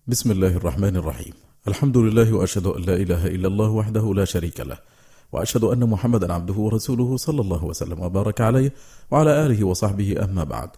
بسم الله الرحمن الرحيم. الحمد لله وأشهد أن لا إله إلا الله وحده لا شريك له، وأشهد أن محمدا عبده ورسوله صلى الله وسلم وبارك عليه وعلى آله وصحبه. أما بعد،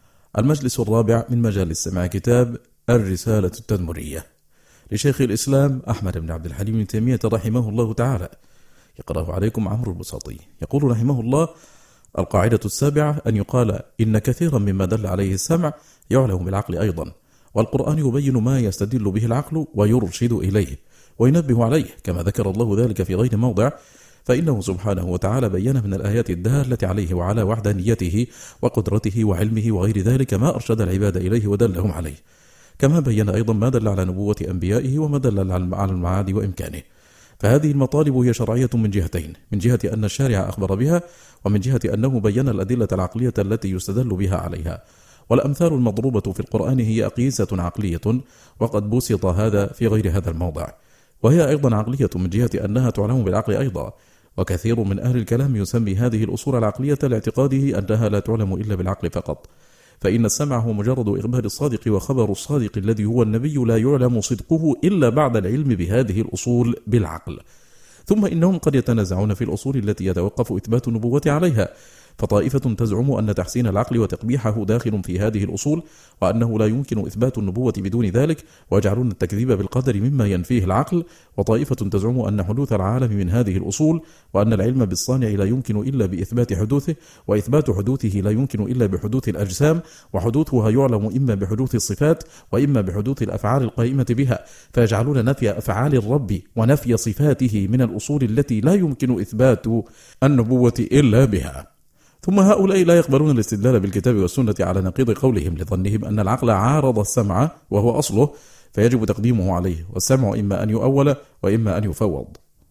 المجلس الرابع من مجالس سماع كتاب الرسالة التدمرية لشيخ الإسلام أحمد بن عبد الحليم بن تيمية رحمه الله تعالى، يقرأه عليكم عمرو البساطي. يقول رحمه الله: القاعدة السابعة أن يقال إن كثيرا مما دل عليه السمع يعلم بالعقل أيضا، والقرآن يبين ما يستدل به العقل ويرشد إليه وينبه عليه، كما ذكر الله ذلك في غير موضع، فإنه سبحانه وتعالى بين من الآيات الدالة عليه وعلى وحدانيته وقدرته وعلمه وغير ذلك ما أرشد العباد إليه ودلهم عليه، كما بين أيضا ما دل على نبوة أنبيائه وما دل على المعاد وإمكانه. فهذه المطالب هي شرعية من جهتين: من جهة أن الشارع أخبر بها، ومن جهة أنه بين الأدلة العقلية التي يستدل بها عليها. والأمثال المضروبة في القرآن هي أقيسة عقلية، وقد بسط هذا في غير هذا الموضع، وهي أيضا عقلية من جهة أنها تعلم بالعقل أيضا. وكثير من أهل الكلام يسمي هذه الأصول العقلية لاعتقاده أنها لا تعلم إلا بالعقل فقط، فإن السمع هو مجرد إخبار الصادق وخبر الصادق الذي هو النبي لا يعلم صدقه إلا بعد العلم بهذه الأصول بالعقل. ثم إنهم قد يتنازعون في الأصول التي يتوقف إثبات النبوة عليها، فطائفة تزعم أن تحسين العقل وتقبيحه داخل في هذه الأصول، وأنه لا يمكن إثبات النبوة بدون ذلك، ويجعلون التكذيب بالقدر مما ينفيه العقل. وطائفة تزعم أن حدوث العالم من هذه الأصول، وأن العلم بالصانع لا يمكن إلا بإثبات حدوثه، وإثبات حدوثه لا يمكن إلا بحدوث الأجسام، وحدوثها يعلم إما بحدوث الصفات وإما بحدوث الأفعال القائمة بها، فيجعلون نفي أفعال الرب ونفي صفاته من الأصول التي لا يمكن إثبات النبوة إلا بها. ثم هؤلاء لا يقبلون الاستدلال بالكتاب والسنة على نقيض قولهم، لظنهم أن العقل عارض السمع وهو أصله، فيجب تقديمه عليه، والسمع إما أن يؤول وإما أن يفوض.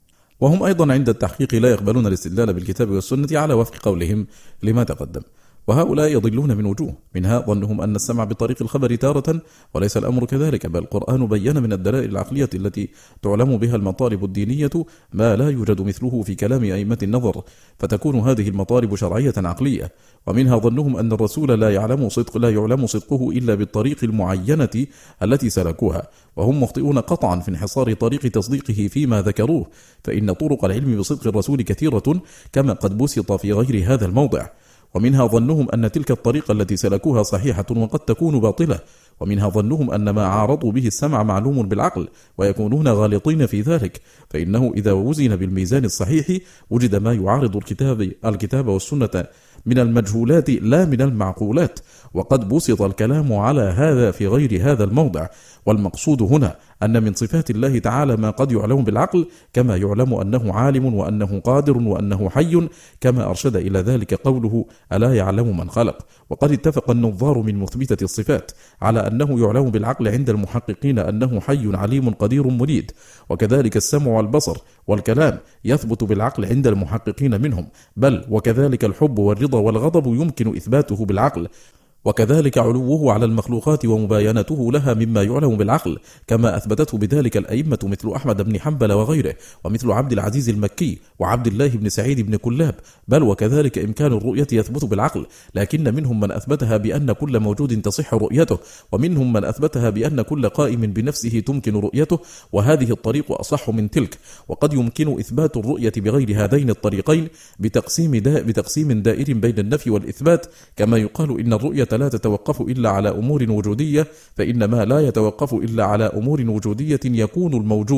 وهم أيضا عند التحقيق لا يقبلون الاستدلال بالكتاب والسنة على وفق قولهم لما تقدم. وهؤلاء يضلون من وجوه: منها ظنهم أن السمع بطريق الخبر تارة، وليس الأمر كذلك، بل القرآن بين من الدلائل العقلية التي تعلم بها المطالب الدينية ما لا يوجد مثله في كلام أئمة النظر، فتكون هذه المطالب شرعية عقلية. ومنها ظنهم أن الرسول لا يعلم صدقه إلا بالطريق المعينة التي سلكوها، وهم مخطئون قطعا في انحصار طريق تصديقه فيما ذكروه، فإن طرق العلم بصدق الرسول كثيرة كما قد بسط في غير هذا الموضع. ومنها ظنهم أن تلك الطريقة التي سلكوها صحيحة وقد تكون باطلة. ومنها ظنهم أن ما عارضوا به السمع معلوم بالعقل، ويكونون غالطين في ذلك، فإنه إذا وزن بالميزان الصحيح وجد ما يعارض الكتاب والسنة من المجهولات لا من المعقولات، وقد بسط الكلام على هذا في غير هذا الموضع. والمقصود هنا أن من صفات الله تعالى ما قد يعلم بالعقل، كما يعلم أنه عالم وأنه قادر وأنه حي، كما أرشد إلى ذلك قوله: ألا يعلم من خلق. وقد اتفق النظار من مثبتة الصفات على أنه يعلم بالعقل عند المحققين أنه حي عليم قدير مريد، وكذلك السمع والبصر والكلام يثبت بالعقل عند المحققين منهم، بل وكذلك الحب والرضا والغضب يمكن إثباته بالعقل، وكذلك علوه على المخلوقات ومباينته لها مما يعلم بالعقل، كما أثبتته بذلك الأئمة مثل أحمد بن حنبل وغيره، ومثل عبد العزيز المكي وعبد الله بن سعيد بن كلاب. بل وكذلك إمكان الرؤية يثبت بالعقل، لكن منهم من أثبتها بأن كل موجود تصح رؤيته، ومنهم من أثبتها بأن كل قائم بنفسه تمكن رؤيته، وهذه الطريق أصح من تلك. وقد يمكن إثبات الرؤية بغير هذين الطريقين بتقسيم دائر بين النفي والإثبات، كما يقال إن الرؤية لا تتوقف إلا على أمور وجودية، فإن ما لا يتوقف إلا على أمور وجودية يكون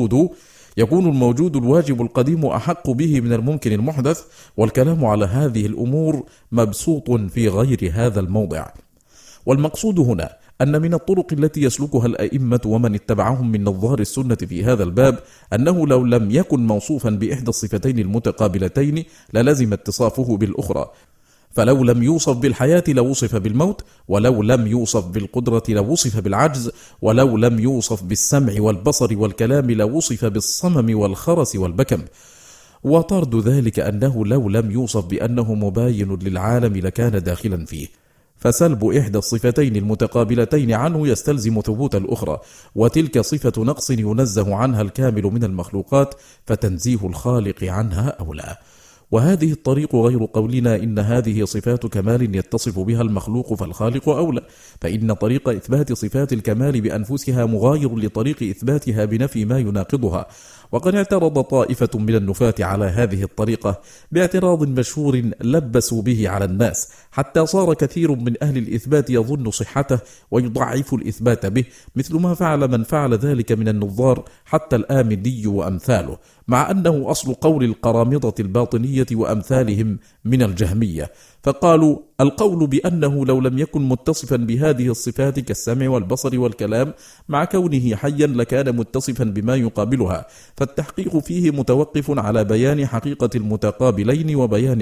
الموجود الواجب القديم أحق به من الممكن المحدث. والكلام على هذه الأمور مبسوط في غير هذا الموضع. والمقصود هنا أن من الطرق التي يسلكها الأئمة ومن اتبعهم من نظار السنة في هذا الباب أنه لو لم يكن موصوفا بإحدى الصفتين المتقابلتين للزم اتصافه بالأخرى، فلو لم يوصف بالحياة لوصف بالموت، ولو لم يوصف بالقدرة لوصف بالعجز، ولو لم يوصف بالسمع والبصر والكلام لوصف بالصمم والخرس والبكم. وطرد ذلك أنه لو لم يوصف بأنه مباين للعالم لكان داخلا فيه، فسلب إحدى الصفتين المتقابلتين عنه يستلزم ثبوت الأخرى، وتلك صفة نقص ينزه عنها الكامل من المخلوقات، فتنزيه الخالق عنها أولى. وهذه الطريق غير قولنا إن هذه صفات كمال يتصف بها المخلوق فالخالق أولى، فإن طريق إثبات صفات الكمال بأنفسها مغاير لطريق إثباتها بنفي ما يناقضها. وقد اعترض طائفة من النفاة على هذه الطريقة باعتراض مشهور لبسوا به على الناس، حتى صار كثير من أهل الإثبات يظن صحته ويضعف الإثبات به، مثل ما فعل من فعل ذلك من النظار حتى الآمدي وأمثاله، مع أنه أصل قول القرامضة الباطنية وأمثالهم من الجهمية. فقالوا: القول بأنه لو لم يكن متصفا بهذه الصفات كالسمع والبصر والكلام مع كونه حيا لكان متصفا بما يقابلها، فالتحقيق فيه متوقف على بيان حقيقة المتقابلين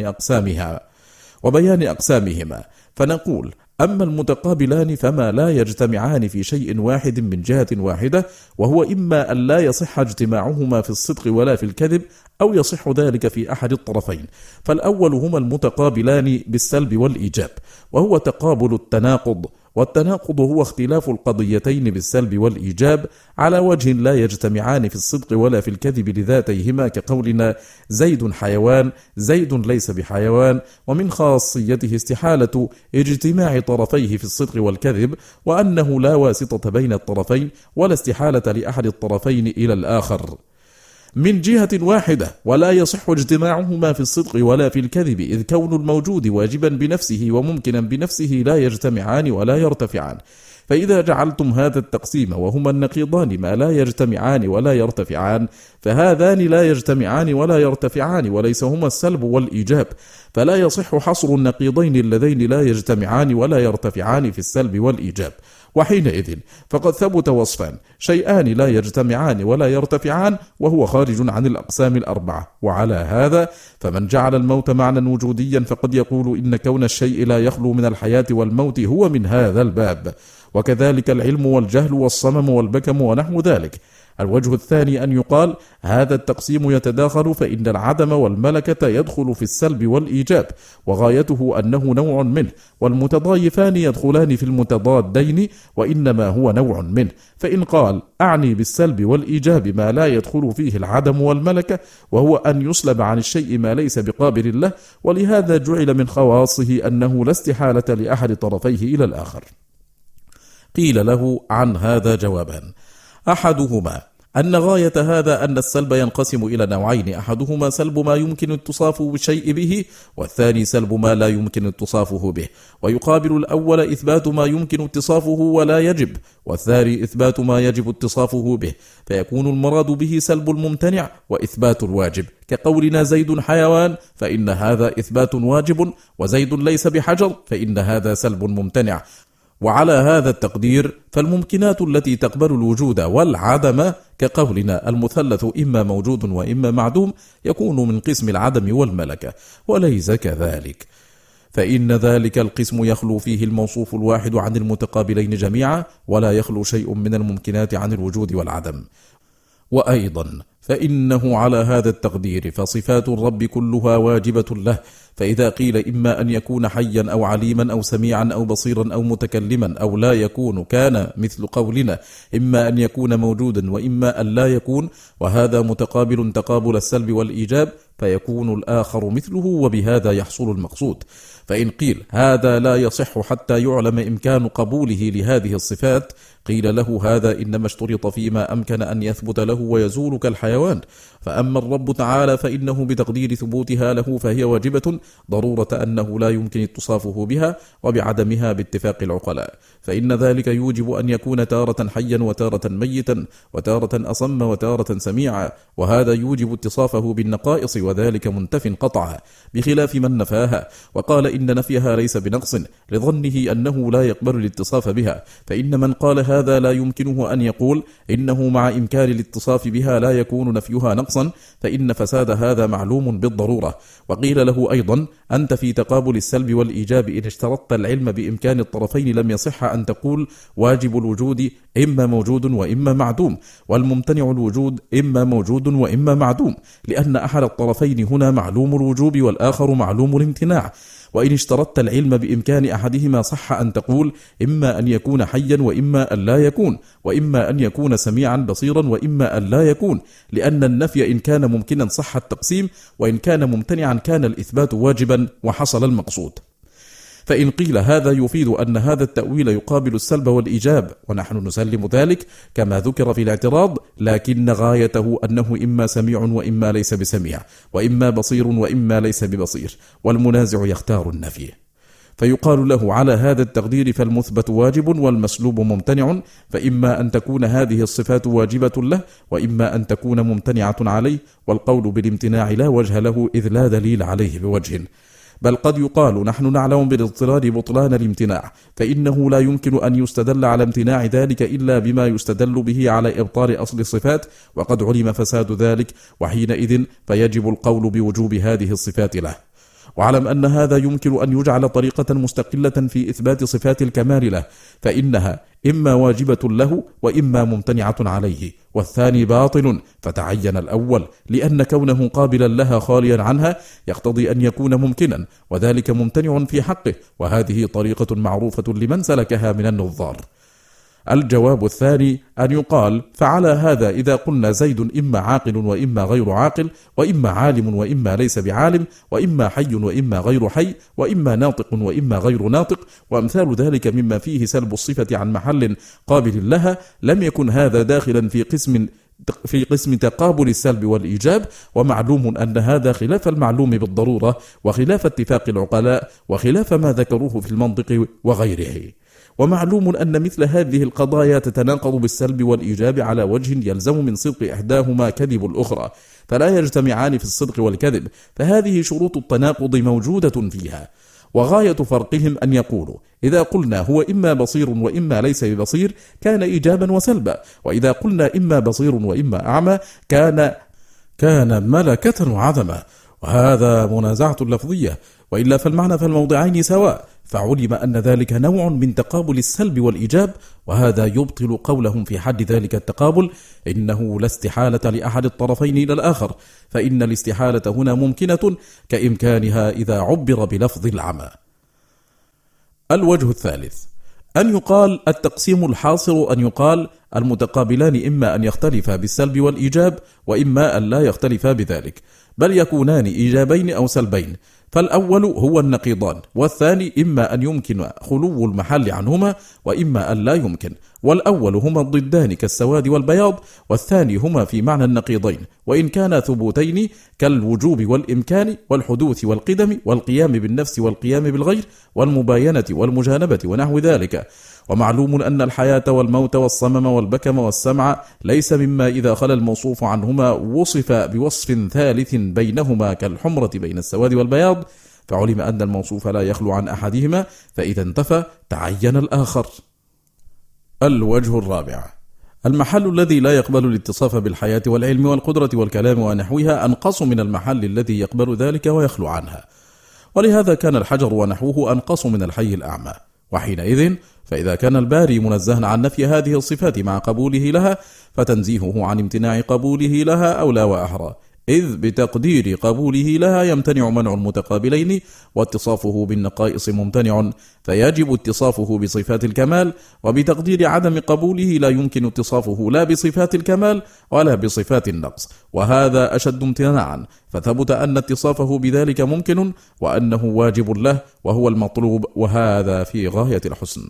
وبيان أقسامهما. فنقول: أما المتقابلان فما لا يجتمعان في شيء واحد من جهة واحدة، وهو إما أن لا يصح اجتماعهما في الصدق ولا في الكذب، أو يصح ذلك في أحد الطرفين. فالأول هما المتقابلان بالسلب والإيجاب، وهو تقابل التناقض، والتناقض هو اختلاف القضيتين بالسلب والإيجاب على وجه لا يجتمعان في الصدق ولا في الكذب لذاتيهما، كقولنا: زيد حيوان، زيد ليس بحيوان. ومن خاصيته استحالة اجتماع طرفيه في الصدق والكذب، وأنه لا واسطة بين الطرفين ولا استحالة لأحد الطرفين إلى الآخر من جهة واحدة، ولا يصح اجتماعهما في الصدق ولا في الكذب، إذ كون الموجود واجبا بنفسه وممكنا بنفسه لا يجتمعان ولا يرتفعان. فإذا جعلتم هذا التقسيم وهما النقيضان ما لا يجتمعان ولا يرتفعان، فهذان لا يجتمعان ولا يرتفعان وليس هما السلب والإيجاب، فلا يصح حصر النقيضين اللذين لا يجتمعان ولا يرتفعان في السلب والإيجاب. وحينئذ فقد ثبت وصفان: شيئان لا يجتمعان ولا يرتفعان، وهو خارج عن الأقسام الأربعة. وعلى هذا فمن جعل الموت معنى وجوديا فقد يقول إن كون الشيء لا يخلو من الحياة والموت هو من هذا الباب، وكذلك العلم والجهل والصمم والبكم ونحو ذلك. الوجه الثاني أن يقال: هذا التقسيم يتداخل، فإن العدم والملكة يدخل في السلب والإيجاب، وغايته أنه نوع منه، والمتضايفان يدخلان في المتضادين، وإنما هو نوع منه. فإن قال: أعني بالسلب والإيجاب ما لا يدخل فيه العدم والملكة، وهو أن يسلب عن الشيء ما ليس بقابل له، ولهذا جعل من خواصه أنه لا استحالة لأحد طرفيه إلى الآخر. قيل له عن هذا جوابان: أحدهما أن غاية هذا أن السلب ينقسم إلى نوعين: أحدهما سلب ما يمكن اتصافه بالشيء به، والثاني سلب ما لا يمكن اتصافه به. ويقابل الأول إثبات ما يمكن اتصافه ولا يجب، والثاني إثبات ما يجب اتصافه به، فيكون المراد به سلب الممتنع وإثبات الواجب، كقولنا: زيد حيوان، فإن هذا إثبات واجب، وزيد ليس بحجر، فإن هذا سلب ممتنع. وعلى هذا التقدير فالممكنات التي تقبل الوجود والعدم، كقولنا: المثلث إما موجود وإما معدوم، يكون من قسم العدم والملكة، وليس كذلك، فإن ذلك القسم يخلو فيه الموصوف الواحد عن المتقابلين جميعا، ولا يخلو شيء من الممكنات عن الوجود والعدم. وأيضا فإنه على هذا التقدير فصفات الرب كلها واجبة له، فإذا قيل إما أن يكون حيا أو عليما أو سميعا أو بصيرا أو متكلما أو لا يكون، كان مثل قولنا: إما أن يكون موجودا وإما أن لا يكون، وهذا متقابل تقابل السلب والإيجاب، فيكون الآخر مثله، وبهذا يحصل المقصود. فإن قيل هذا لا يصح حتى يعلم إمكان قبوله لهذه الصفات، قيل له: هذا إنما اشترط فيما أمكن أن يثبت له ويزول كالحيوان. فأما الرب تعالى فإنه بتقدير ثبوتها له فهي واجبة، ضرورة أنه لا يمكن اتصافه بها، وبعدمها باتفاق العقلاء، فإن ذلك يوجب أن يكون تارة حيا وتارة ميتا وتارة أصم وتارة سميعا، وهذا يوجب اتصافه بالنقائص، وذلك منتف قطعا، بخلاف من نفاها وقال إن نفيها ليس بنقص، لظنه أنه لا يقبل الاتصاف بها. فإن من قال هذا لا يمكنه أن يقول إنه مع إمكان الاتصاف بها لا يكون نفيها نقصا، فإن فساد هذا معلوم بالضرورة. وقيل له أيضا: أنت في تقابل السلب والإيجاب إن اشترطت العلم بإمكان الطرفين لم يصح أن تقول واجب الوجود إما موجود وإما معدوم، والممتنع الوجود إما موجود وإما معدوم، لأن أحد الطرفين هنا معلوم الوجوب والآخر معلوم الامتناع. وإن اشترطت العلم بإمكان أحدهما صح أن تقول إما أن يكون حيا وإما أن لا يكون، وإما أن يكون سميعا بصيرا وإما أن لا يكون، لأن النفي إن كان ممكنا صح التقسيم، وإن كان ممتنعا كان الإثبات واجبا وحصل المقصود. فإن قيل هذا يفيد أن هذا التأويل يقابل السلب والإيجاب، ونحن نسلم ذلك كما ذكر في الاعتراض، لكن غايته أنه إما سميع وإما ليس بسميع، وإما بصير وإما ليس ببصير، والمنازع يختار النفي. فيقال له على هذا التقدير فالمثبت واجب والمسلوب ممتنع، فإما أن تكون هذه الصفات واجبة له، وإما أن تكون ممتنعة عليه، والقول بالامتناع لا وجه له إذ لا دليل عليه بوجه. بل قد يقال نحن نعلم بالاضطرار بطلان الامتناع، فإنه لا يمكن أن يستدل على امتناع ذلك إلا بما يستدل به على إبطال أصل الصفات، وقد علم فساد ذلك، وحينئذ فيجب القول بوجوب هذه الصفات له. واعلم أن هذا يمكن أن يجعل طريقة مستقلة في إثبات صفات الكمال له، فإنها إما واجبة له وإما ممتنعة عليه، والثاني باطل، فتعين الأول، لأن كونه قابلا لها خاليا عنها يقتضي أن يكون ممكنا، وذلك ممتنع في حقه، وهذه طريقة معروفة لمن سلكها من النظار. الجواب الثاني أن يقال فعلى هذا إذا قلنا زيد إما عاقل وإما غير عاقل، وإما عالم وإما ليس بعالم، وإما حي وإما غير حي، وإما ناطق وإما غير ناطق، وأمثال ذلك مما فيه سلب الصفة عن محل قابل لها، لم يكن هذا داخلا في قسم تقابل السلب والإيجاب، ومعلوم أن هذا خلاف المعلوم بالضرورة، وخلاف اتفاق العقلاء، وخلاف ما ذكروه في المنطق وغيره. ومعلوم أن مثل هذه القضايا تتناقض بالسلب والإيجاب على وجه يلزم من صدق إحداهما كذب الأخرى، فلا يجتمعان في الصدق والكذب، فهذه شروط التناقض موجودة فيها. وغاية فرقهم أن يقولوا إذا قلنا هو إما بصير وإما ليس ببصير كان إيجابا وسلبا، وإذا قلنا إما بصير وإما أعمى كان ملكة وعدما، وهذا منازعة لفظية، وإلا فالمعنى في الموضعين سواء، فعلم أن ذلك نوع من تقابل السلب والإيجاب، وهذا يبطل قولهم في حد ذلك التقابل إنه لا استحالة لأحد الطرفين إلى الآخر، فإن الاستحالة هنا ممكنة كإمكانها إذا عبر بلفظ العمى. الوجه الثالث أن يقال التقسيم الحاصر أن يقال المتقابلان إما أن يختلفا بالسلب والإيجاب، وإما أن لا يختلفا بذلك، بل يكونان إيجابين أو سلبين، فالأول هو النقيضان، والثاني إما أن يمكن خلو المحل عنهما وإما أن لا يمكن، والأول هما الضدان كالسواد والبياض، والثاني هما في معنى النقيضين، وإن كانا ثبوتين كالوجوب والإمكان والحدوث والقدم والقيام بالنفس والقيام بالغير والمباينة والمجانبة ونحو ذلك. ومعلوم أن الحياة والموت والصمم والبكم والسمع ليس مما إذا خلا الموصوف عنهما وصف بوصف ثالث بينهما كالحمرة بين السواد والبياض، فعلم أن الموصوف لا يخلو عن أحدهما، فإذا انتفى تعين الآخر. الوجه الرابع المحل الذي لا يقبل الاتصاف بالحياة والعلم والقدرة والكلام ونحوها أنقص من المحل الذي يقبل ذلك ويخلو عنها، ولهذا كان الحجر ونحوه أنقص من الحي الأعمى. وحينئذ فإذا كان الباري منزها عن نفي هذه الصفات مع قبوله لها، فتنزيهه عن امتناع قبوله لها أولى وأحرى، إذ بتقدير قبوله لها يمتنع منع المتقابلين، واتصافه بالنقائص ممتنع، فيجب اتصافه بصفات الكمال، وبتقدير عدم قبوله لا يمكن اتصافه لا بصفات الكمال ولا بصفات النقص، وهذا أشد امتناعا، فثبت أن اتصافه بذلك ممكن وأنه واجب له وهو المطلوب، وهذا في غاية الحسن.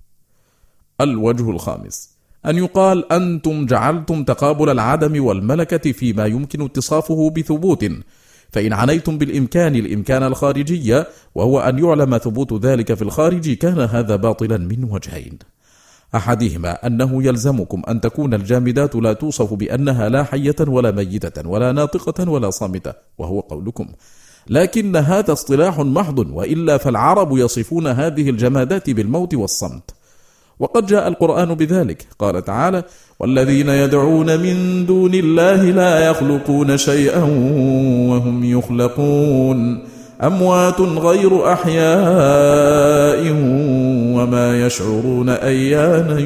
الوجه الخامس أن يقال أنتم جعلتم تقابل العدم والملكة فيما يمكن اتصافه بثبوت، فإن عنيتم بالإمكان الإمكان الخارجي وهو أن يعلم ثبوت ذلك في الخارج كان هذا باطلا من وجهين. أحدهما أنه يلزمكم أن تكون الجامدات لا توصف بأنها لا حية ولا ميتة ولا ناطقة ولا صامتة، وهو قولكم، لكن هذا اصطلاح محض، وإلا فالعرب يصفون هذه الجمادات بالموت والصمت، وقد جاء القرآن بذلك، قال تعالى: والذين يدعون من دون الله لا يخلقون شيئا وهم يخلقون أموات غير أحياء وما يشعرون أيان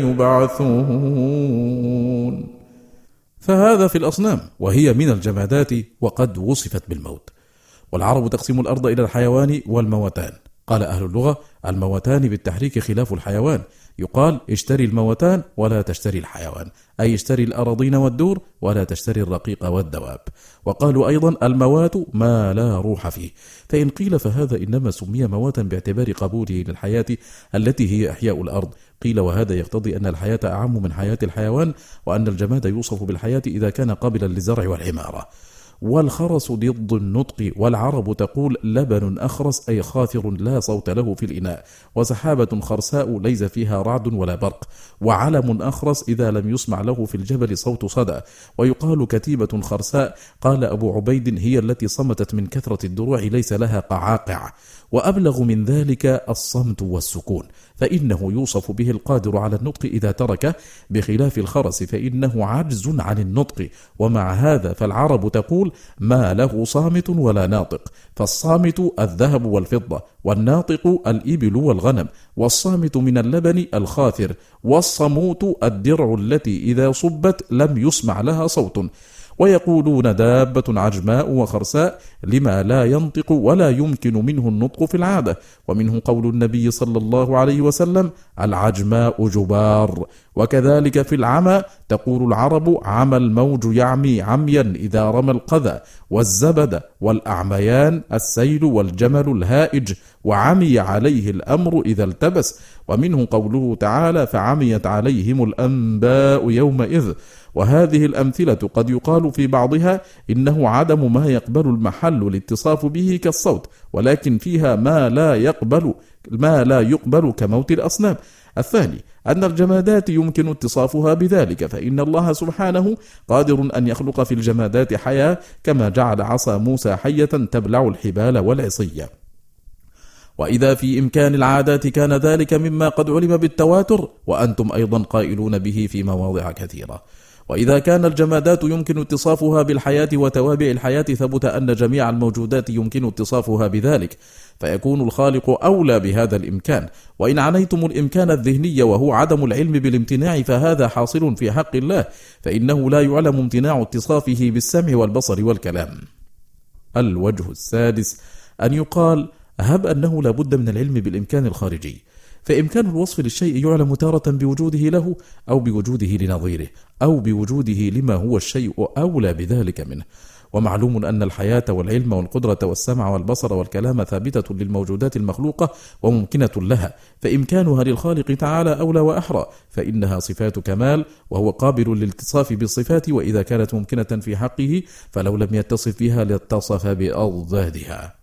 يبعثون. فهذا في الأصنام وهي من الجمادات وقد وصفت بالموت. والعرب تقسم الأرض إلى الحيوان والموتان. قال أهل اللغة: الموتان بالتحريك خلاف الحيوان، يقال اشتري الموتان ولا تشتري الحيوان، أي اشتري الأراضين والدور ولا تشتري الرقيق والدواب. وقالوا أيضا: الموات ما لا روح فيه. فإن قيل فهذا إنما سمي مواتا باعتبار قبوله للحياة التي هي إحياء الأرض. قيل: وهذا يقتضي أن الحياة أعم من حياة الحيوان، وأن الجماد يوصف بالحياة إذا كان قابلا للزرع والعمارة. والخرس ضد النطق، والعرب تقول: لبن أخرس، أي خاثر لا صوت له في الإناء، وسحابة خرساء ليس فيها رعد ولا برق، وعلم أخرس إذا لم يسمع له في الجبل صوت صدى. ويقال كتيبة خرساء. قال أبو عبيد: هي التي صمتت من كثرة الدروع ليس لها قعاقع. وأبلغ من ذلك الصمت والسكون، فإنه يوصف به القادر على النطق إذا تركه، بخلاف الخرس فإنه عجز عن النطق. ومع هذا فالعرب تقول: ما له صامت ولا ناطق، فالصامت الذهب والفضة، والناطق الإبل والغنم، والصامت من اللبن الخاثر، والصموت الدرع التي إذا صبت لم يسمع لها صوت. ويقولون: دابة عجماء وخرساء، لما لا ينطق ولا يمكن منه النطق في العادة. ومنه قول النبي صلى الله عليه وسلم: العجماء جبار. وكذلك في العمى تقول العرب: عمى الموج يعمي عميا إذا رمى القذى، والزبد، والأعميان السيل والجمل الهائج، وعمي عليه الأمر إذا التبس. ومنه قوله تعالى: فعميت عليهم الأنباء يومئذ. وهذه الأمثلة قد يقال في بعضها إنه عدم ما يقبل المحل الاتصاف به كالصوت، ولكن فيها ما لا يقبل كموت الأصنام. الثاني أن الجمادات يمكن اتصافها بذلك، فإن الله سبحانه قادر أن يخلق في الجمادات حياة، كما جعل عصا موسى حية تبلع الحبال والعصية. وإذا في إمكان العادات كان ذلك مما قد علم بالتواتر، وأنتم أيضا قائلون به في مواضع كثيرة. وإذا كان الجمادات يمكن اتصافها بالحياة وتوابع الحياة، ثبت أن جميع الموجودات يمكن اتصافها بذلك، فيكون الخالق أولى بهذا الإمكان. وإن عنيتم الإمكان الذهني وهو عدم العلم بالامتناع، فهذا حاصل في حق الله، فإنه لا يعلم امتناع اتصافه بالسمع والبصر والكلام. الوجه السادس أن يقال: هب أنه لا بد من العلم بالإمكان الخارجي، فإمكان الوصف للشيء يعلم تارة بوجوده له، أو بوجوده لنظيره، أو بوجوده لما هو الشيء أولى بذلك منه. ومعلوم أن الحياة والعلم والقدرة والسمع والبصر والكلام ثابتة للموجودات المخلوقة وممكنة لها، فإمكانها للخالق تعالى أولى وأحرى، فإنها صفات كمال، وهو قابل للاتصاف بالصفات، وإذا كانت ممكنة في حقه فلو لم يتصف بها لاتصف بأضدادها.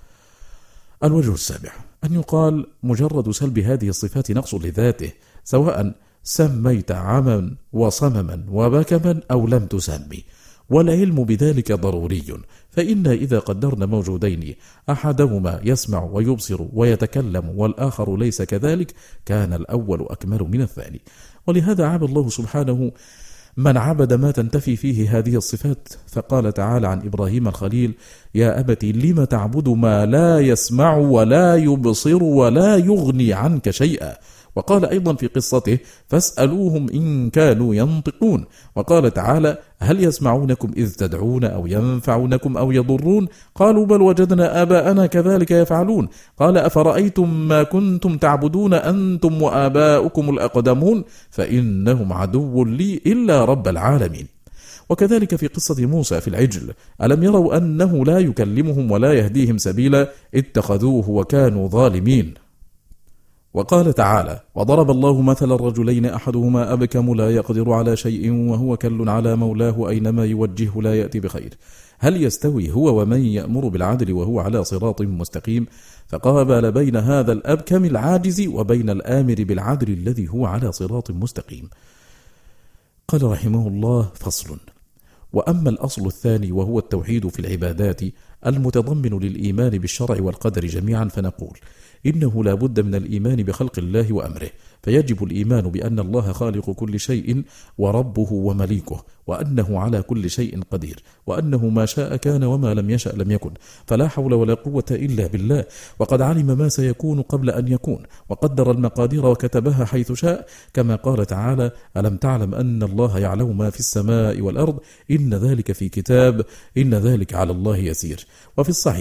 الوجه السابع أن يقال: مجرد سلب هذه الصفات نقص لذاته، سواء سميت عما وصمما وبكما أو لم تسمي، والعلم بذلك ضروري. فإن إذا قدرنا موجودين أحدهما يسمع ويبصر ويتكلم والآخر ليس كذلك، كان الأول أكمل من الثاني. ولهذا عاب الله سبحانه من عبد ما تنتفي فيه هذه الصفات، فقال تعالى عن إبراهيم الخليل: يا أبت لم تعبد ما لا يسمع ولا يبصر ولا يغني عنك شيئا. وقال أيضا في قصته: فاسألوهم إن كانوا ينطقون. وقال تعالى: هل يسمعونكم إذ تدعون أو ينفعونكم أو يضرون؟ قالوا: بل وجدنا آباءنا كذلك يفعلون. قال: أفرأيتم ما كنتم تعبدون أنتم وآباؤكم الأقدمون فإنهم عدو لي إلا رب العالمين. وكذلك في قصة موسى في العجل: ألم يروا أنه لا يكلمهم ولا يهديهم سبيلا اتخذوه وكانوا ظالمين. وقال تعالى: وضرب الله مثل الرجلين أحدهما أبكم لا يقدر على شيء وهو كل على مولاه أينما يوجهه لا يأتي بخير، هل يستوي هو ومن يأمر بالعدل وهو على صراط مستقيم؟ فقابل بين هذا الأبكم العاجز وبين الآمر بالعدل الذي هو على صراط مستقيم. قال رحمه الله: فصل. وأما الأصل الثاني وهو التوحيد في العبادات المتضمن للإيمان بالشرع والقدر جميعا، فنقول: إنه لا بد من الإيمان بخلق الله وأمره، فيجب الإيمان بأن الله خالق كل شيء وربه ومليكه، وأنه على كل شيء قدير، وأنه ما شاء كان وما لم يشأ لم يكن، فلا حول ولا قوة إلا بالله، وقد علم ما سيكون قبل أن يكون، وقدر المقادير وكتبها حيث شاء، كما قال تعالى: ألم تعلم أن الله يعلم ما في السماء والأرض إن ذلك في كتاب إن ذلك على الله يسير. وفي الصحيح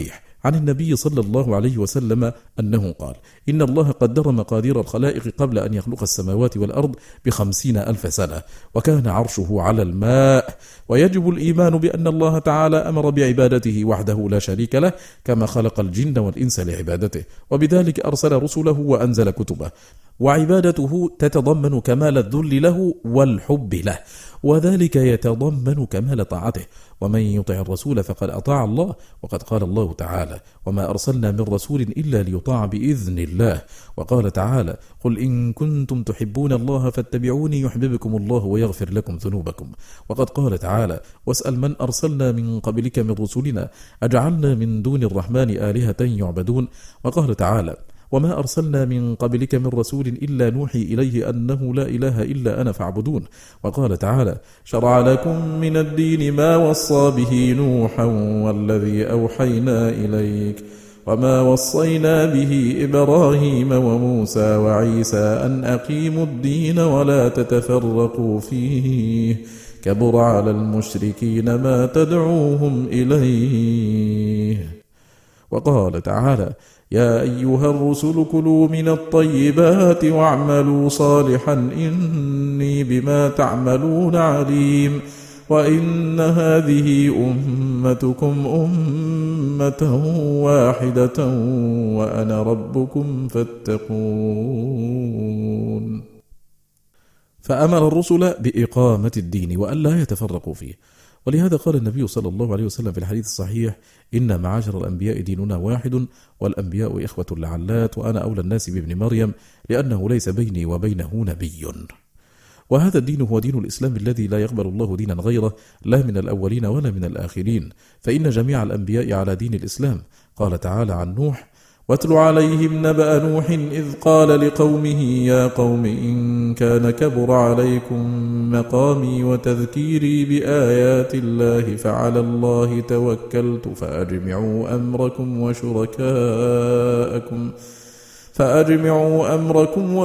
عن النبي صلى الله عليه وسلم أنه قال: إن الله قدر مقادير الخلائق قبل أن يخلق السماوات والأرض ب50,000 سنة، وكان عرشه على الماء. ويجب الإيمان بأن الله تعالى أمر بعبادته وحده لا شريك له، كما خلق الجن والإنس لعبادته، وبذلك أرسل رسله وأنزل كتبه. وعبادته تتضمن كمال الذل له والحب له، وذلك يتضمن كمال طاعته. ومن يطع الرسول فقد أطاع الله، وقد قال الله تعالى: وما أرسلنا من رسول إلا ليطاع بإذن الله. وقال تعالى: قل إن كنتم تحبون الله فاتبعوني يحببكم الله ويغفر لكم ذنوبكم. وقد قال تعالى: واسأل من أرسلنا من قبلك من رسلنا أجعلنا من دون الرحمن آلهة يعبدون. وقال تعالى: وما أرسلنا من قبلك من رسول إلا نوحي إليه أنه لا إله إلا أنا فاعبدون. وقال تعالى: شرع لكم من الدين ما وصى به نوحا والذي أوحينا إليك وما وصينا به إبراهيم وموسى وعيسى أن أقيموا الدين ولا تتفرقوا فيه كبر على المشركين ما تدعوهم إليه. وقال تعالى: يا أيها الرسل كلوا من الطيبات واعملوا صالحا إني بما تعملون عليم وإن هذه أمتكم أمة واحدة وأنا ربكم فاتقون. فأمر الرسل بإقامة الدين وألا يتفرقوا فيه. ولهذا قال النبي صلى الله عليه وسلم في الحديث الصحيح: إن معاشر الأنبياء ديننا واحد والأنبياء إخوة لعلات وأنا أولى الناس بابن مريم لأنه ليس بيني وبينه نبي. وهذا الدين هو دين الإسلام الذي لا يقبل الله دينا غيره، لا من الأولين ولا من الآخرين، فإن جميع الأنبياء على دين الإسلام. قال تعالى عن نوح: واتل عليهم نبأ نوح إذ قال لقومه يا قوم إن كان كبر عليكم مقامي وتذكيري بآيات الله فعلى الله توكلت فأجمعوا أمركم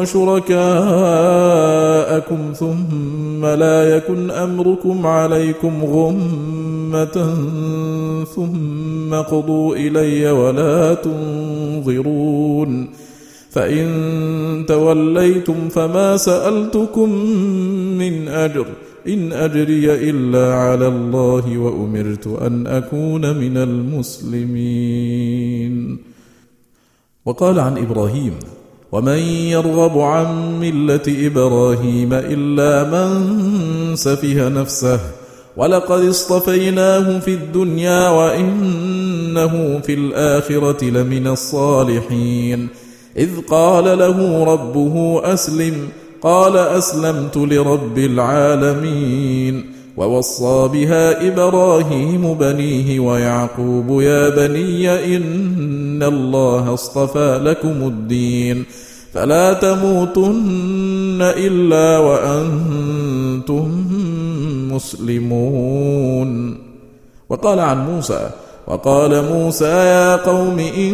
وشركاءكم ثم لا يكن أمركم عليكم غمة ثم قضوا إلي ولا تنظرون فإن توليتم فما سألتكم من أجر إن أجري إلا على الله وأمرت أن أكون من المسلمين. وقال عن إبراهيم: ومن يرغب عن ملة إبراهيم إلا من سفه نفسه ولقد اصطفيناه في الدنيا وإنه في الآخرة لمن الصالحين إذ قال له ربه أسلم قال أسلمت لرب العالمين ووصى بها إبراهيم بنيه ويعقوب يا بني إن الله اصطفى لكم الدين فلا تموتن إلا وأنتم مسلمون. وقال عن موسى: وقال موسى يا قوم إن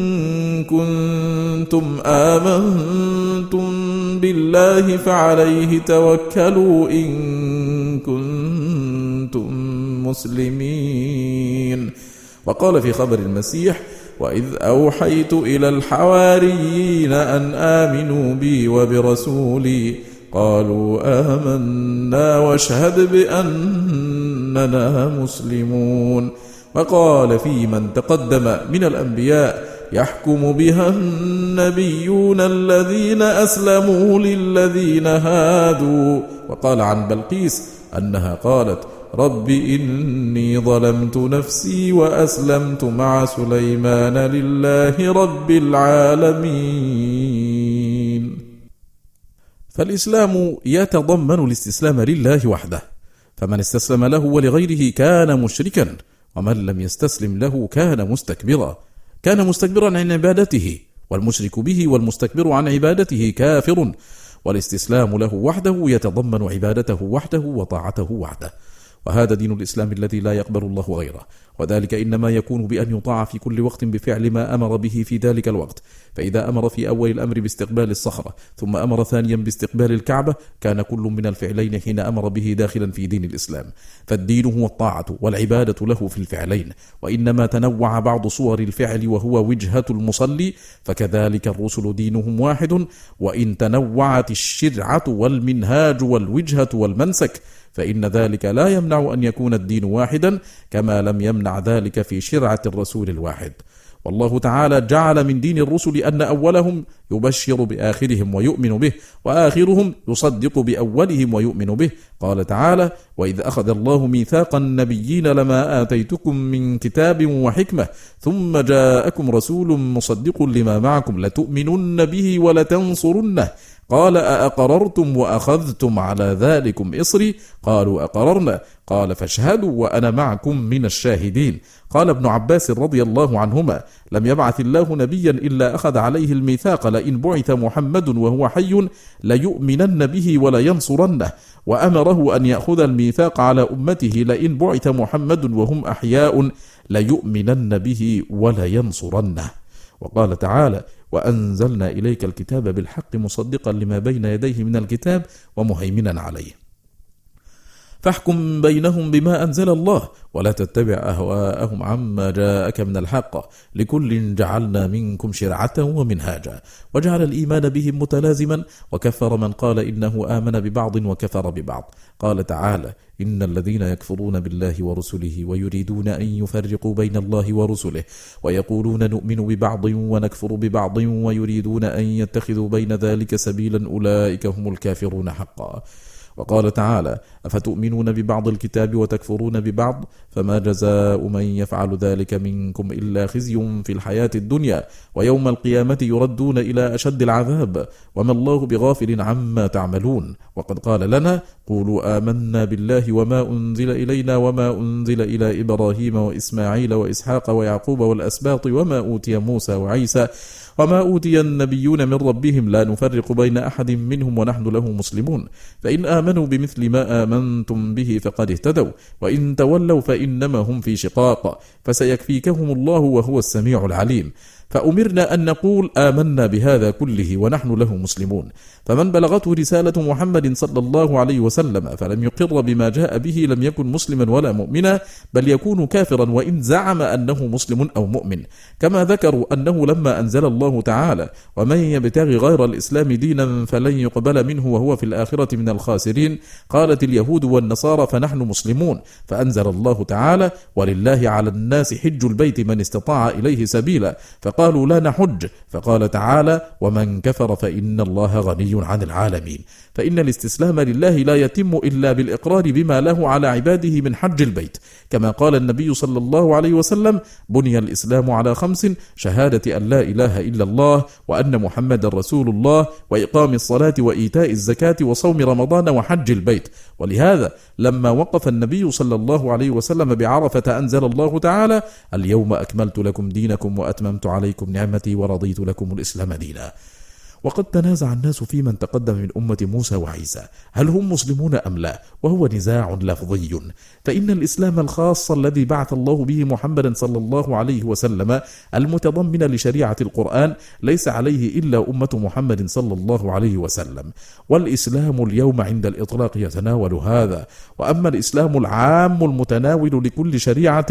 كنتم آمنتم بالله فعليه توكلوا إن كنتم مسلمين. وقال في خبر المسيح: وإذ أوحيت إلى الحواريين أن آمنوا بي وبرسولي قالوا آمنا واشهد بأننا مسلمون. وقال في من تقدم من الأنبياء: يحكم بها النبيون الذين أسلموا للذين هادوا. وقال عن بلقيس أنها قالت: رب إني ظلمت نفسي وأسلمت مع سليمان لله رب العالمين. فالإسلام يتضمن الاستسلام لله وحده، فمن استسلم له ولغيره كان مشركا، ومن لم يستسلم له كان مستكبرا عن عبادته، والمشرك به والمستكبر عن عبادته كافر. والاستسلام له وحده يتضمن عبادته وحده وطاعته وحده، وهذا دين الإسلام الذي لا يقبل الله غيره. وذلك إنما يكون بأن يطاع في كل وقت بفعل ما أمر به في ذلك الوقت. فإذا أمر في أول الأمر باستقبال الصخرة ثم أمر ثانيا باستقبال الكعبة كان كل من الفعلين حين أمر به داخلا في دين الإسلام. فالدين هو الطاعة والعبادة له في الفعلين، وإنما تنوع بعض صور الفعل وهو وجهة المصلي، فكذلك الرسل دينهم واحد، وإن تنوعت الشرعة والمنهاج والوجهة والمنسك فإن ذلك لا يمنع أن يكون الدين واحدا، كما لم يمنع ذلك في شرعة الرسول الواحد. والله تعالى جعل من دين الرسل أن أولهم يبشر بآخرهم ويؤمن به، وآخرهم يصدق بأولهم ويؤمن به. قال تعالى: وإذ أخذ الله ميثاق النبيين لما آتيتكم من كتاب وحكمة ثم جاءكم رسول مصدق لما معكم لتؤمنن به ولتنصرنه قال: أأقررتم وأخذتم على ذلكم إصري؟ قالوا: أقررنا. قال: فاشهدوا وأنا معكم من الشاهدين. قال ابن عباس رضي الله عنهما: لم يبعث الله نبيا إلا أخذ عليه الميثاق لئن بعث محمد وهو حي ليؤمنن به ولينصرنه، وأمره أن يأخذ الميثاق على أمته لئن بعث محمد وهم أحياء ليؤمنن به ولينصرنه. وقال تعالى: وأنزلنا إليك الكتاب بالحق مصدقا لما بين يديه من الكتاب ومهيمنا عليه، فاحكم بينهم بما أنزل الله ولا تتبع أهواءهم عما جاءك من الحق، لكل جعلنا منكم شرعة ومنهاجا، وجعل الإيمان بهم متلازما، وكفر من قال إنه آمن ببعض وكفر ببعض. قال تعالى: إن الذين يكفرون بالله ورسله ويريدون أن يفرقوا بين الله ورسله ويقولون نؤمن ببعض ونكفر ببعض ويريدون أن يتخذوا بين ذلك سبيلا أولئك هم الكافرون حقا. وقال تعالى: أفتؤمنون ببعض الكتاب وتكفرون ببعض، فما جزاء من يفعل ذلك منكم إلا خزي في الحياة الدنيا ويوم القيامة يردون إلى أشد العذاب وما الله بغافل عما تعملون. وقد قال لنا: قولوا آمنا بالله وما أنزل إلينا وما أنزل إلى إبراهيم وإسماعيل وإسحاق ويعقوب والأسباط وما أوتي موسى وعيسى وما أوتي النبيون من ربهم لا نفرق بين أحد منهم ونحن له مسلمون، فإن آمنوا بمثل ما آمنتم به فقد اهتدوا، وإن تولوا فإنما هم في شقاق، فسيكفيكهم الله وهو السميع العليم. فأمرنا أن نقول آمنا بهذا كله ونحن له مسلمون. فمن بلغته رسالة محمد صلى الله عليه وسلم فلم يقر بما جاء به لم يكن مسلما ولا مؤمنا، بل يكون كافرا وإن زعم أنه مسلم أو مؤمن. كما ذكروا أنه لما أنزل الله تعالى: ومن يبتغي غير الإسلام دينا فلن يقبل منه وهو في الآخرة من الخاسرين، قالت اليهود والنصارى فنحن مسلمون، فأنزل الله تعالى: ولله على الناس حج البيت من استطاع إليه سبيلا، فقالوا لا نحج، فقال تعالى: ومن كفر فإن الله غني عن العالمين. فإن الاستسلام لله لا يتم إلا بالإقرار بما له على عباده من حج البيت، كما قال النبي صلى الله عليه وسلم: بني الإسلام على 5: شهادة أن لا إله إلا الله وأن محمد رسول الله وإقام الصلاة وإيتاء الزكاة وصوم رمضان وحج البيت. ولهذا لما وقف النبي صلى الله عليه وسلم بعرفة أنزل الله تعالى: اليوم أكملت لكم دينكم وأتممت عليكم نعمتي ورضيت لكم الإسلام دينا. وقد تنازع الناس في من تقدم من أمة موسى وعيسى هل هم مسلمون أم لا، وهو نزاع لفظي، فإن الإسلام الخاص الذي بعث الله به محمدا صلى الله عليه وسلم المتضمن لشريعة القرآن ليس عليه إلا أمة محمد صلى الله عليه وسلم، والإسلام اليوم عند الإطلاق يتناول هذا. وأما الإسلام العام المتناول لكل شريعة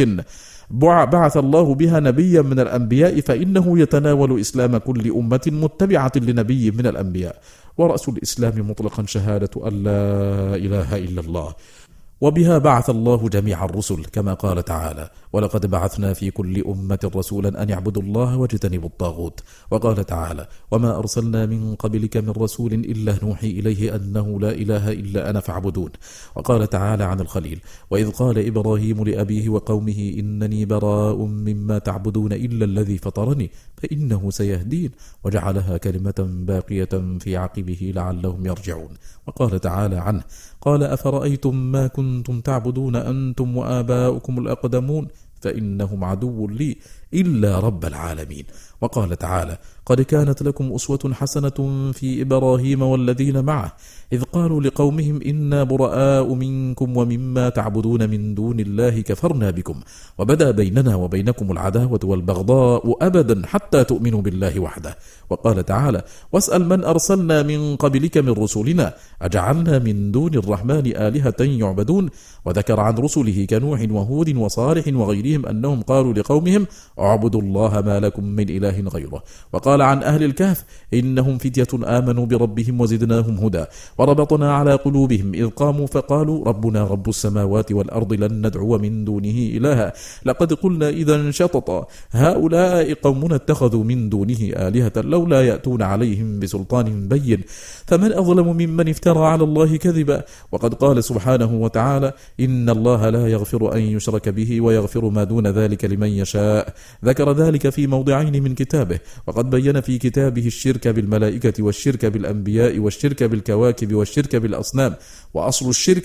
بعث الله بها نبيا من الأنبياء فإنه يتناول إسلام كل أمة متبعة لنبي من الأنبياء. ورأس الإسلام مطلقا شهادة أن لا إله إلا الله، وبها بعث الله جميع الرسل، كما قال تعالى: ولقد بعثنا في كل أمة رسولا أن يعبدوا الله واجتنبوا الطاغوت. وقال تعالى: وما أرسلنا من قبلك من رسول إلا نوحي إليه أنه لا إله إلا أنا فاعبدون. وقال تعالى عن الخليل: وإذ قال إبراهيم لأبيه وقومه إنني براء مما تعبدون إلا الذي فطرني فإنه سيهدين، وجعلها كلمة باقية في عقبه لعلهم يرجعون. وقال تعالى عنه: قال أفرأيتم ما كنتم تعبدون أنتم وآباؤكم الأقدمون فإنهم عدو لي إلا رب العالمين. وقال تعالى: قد كانت لكم أسوة حسنة في إبراهيم والذين معه إذ قالوا لقومهم إنا براء منكم ومما تعبدون من دون الله كفرنا بكم وبدا بيننا وبينكم العداوة والبغضاء أبدا حتى تؤمنوا بالله وحده. وقال تعالى: واسأل من أرسلنا من قبلك من رسلنا أجعلنا من دون الرحمن آلهة يعبدون. وذكر عن رسله كنوح وهود وصالح وغيرهم أنهم قالوا لقومهم اعبدوا الله ما لكم من إله غيره. وقال عن أهل الكهف إنهم فتية آمنوا بربهم وزدناهم هدى وربطنا على قلوبهم إذ قاموا فقالوا ربنا رب السماوات والأرض لن ندعو من دونه إلها لقد قلنا إذا شططا هؤلاء قومنا اتخذوا من دونه آلهة لولا يأتون عليهم بسلطان بين فمن أظلم ممن افترى على الله كذبا. وقد قال سبحانه وتعالى: إن الله لا يغفر أن يشرك به ويغفر ما دون ذلك لمن يشاء. ذكر ذلك في موضعين من كتابه. وقد بين في كتابه الشرك بالملائكة والشرك بالأنبياء والشرك بالكواكب والشرك بالأصنام، وأصل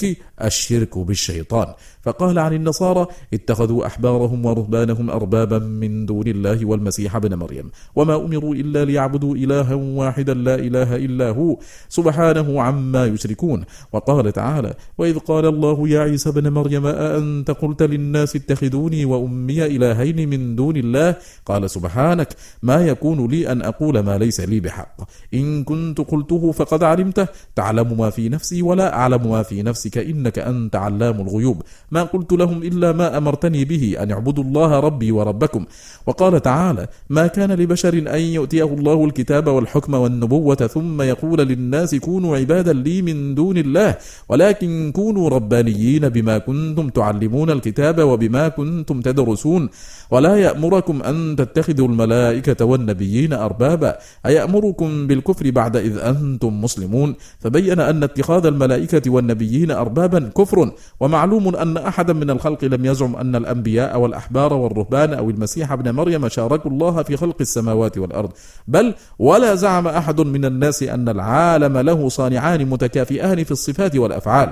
الشرك بالشيطان. فقال عن النصارى: اتخذوا أحبارهم ورهبانهم أربابا من دون الله والمسيح ابن مريم وما أمروا إلا ليعبدوا إلها واحدا لا إله إلا هو سبحانه عما يشركون. وقال تعالى: وإذ قال الله يا عيسى ابن مريم أأنت قلت للناس اتخذوني وأمي إلهين من دون الله قال سبحانك ما يكون لي أن أقول ما ليس لي بحق إن كنت قلته فقد علمته تعلم ما في نفسي ولا أعلم ما في نفسك إنك أنت علام الغيوب ما قلت لهم إلا ما أمرتني به أن اعبدوا الله ربي وربكم. وقال تعالى: ما كان لبشر أن يؤتيه الله الكتاب والحكم والنبوة ثم يقول للناس كونوا عبادا لي من دون الله ولكن كونوا ربانيين بما كنتم تعلمون الكتاب وبما كنتم تدرسون ولا يأمركم أن تتخذوا الملائكة والنبيين أربابا أيأمركم بالكفر بعد إذ أنتم مسلمون. فبين أن اتخاذ الملائكة والنبيين أربابا كفر. ومعلوم أن أحدا من الخلق لم يزعم أن الأنبياء والأحبار والرهبان أو المسيح ابن مريم شاركوا الله في خلق السماوات والأرض، بل ولا زعم أحد من الناس أن العالم له صانعان متكافئان في الصفات والأفعال،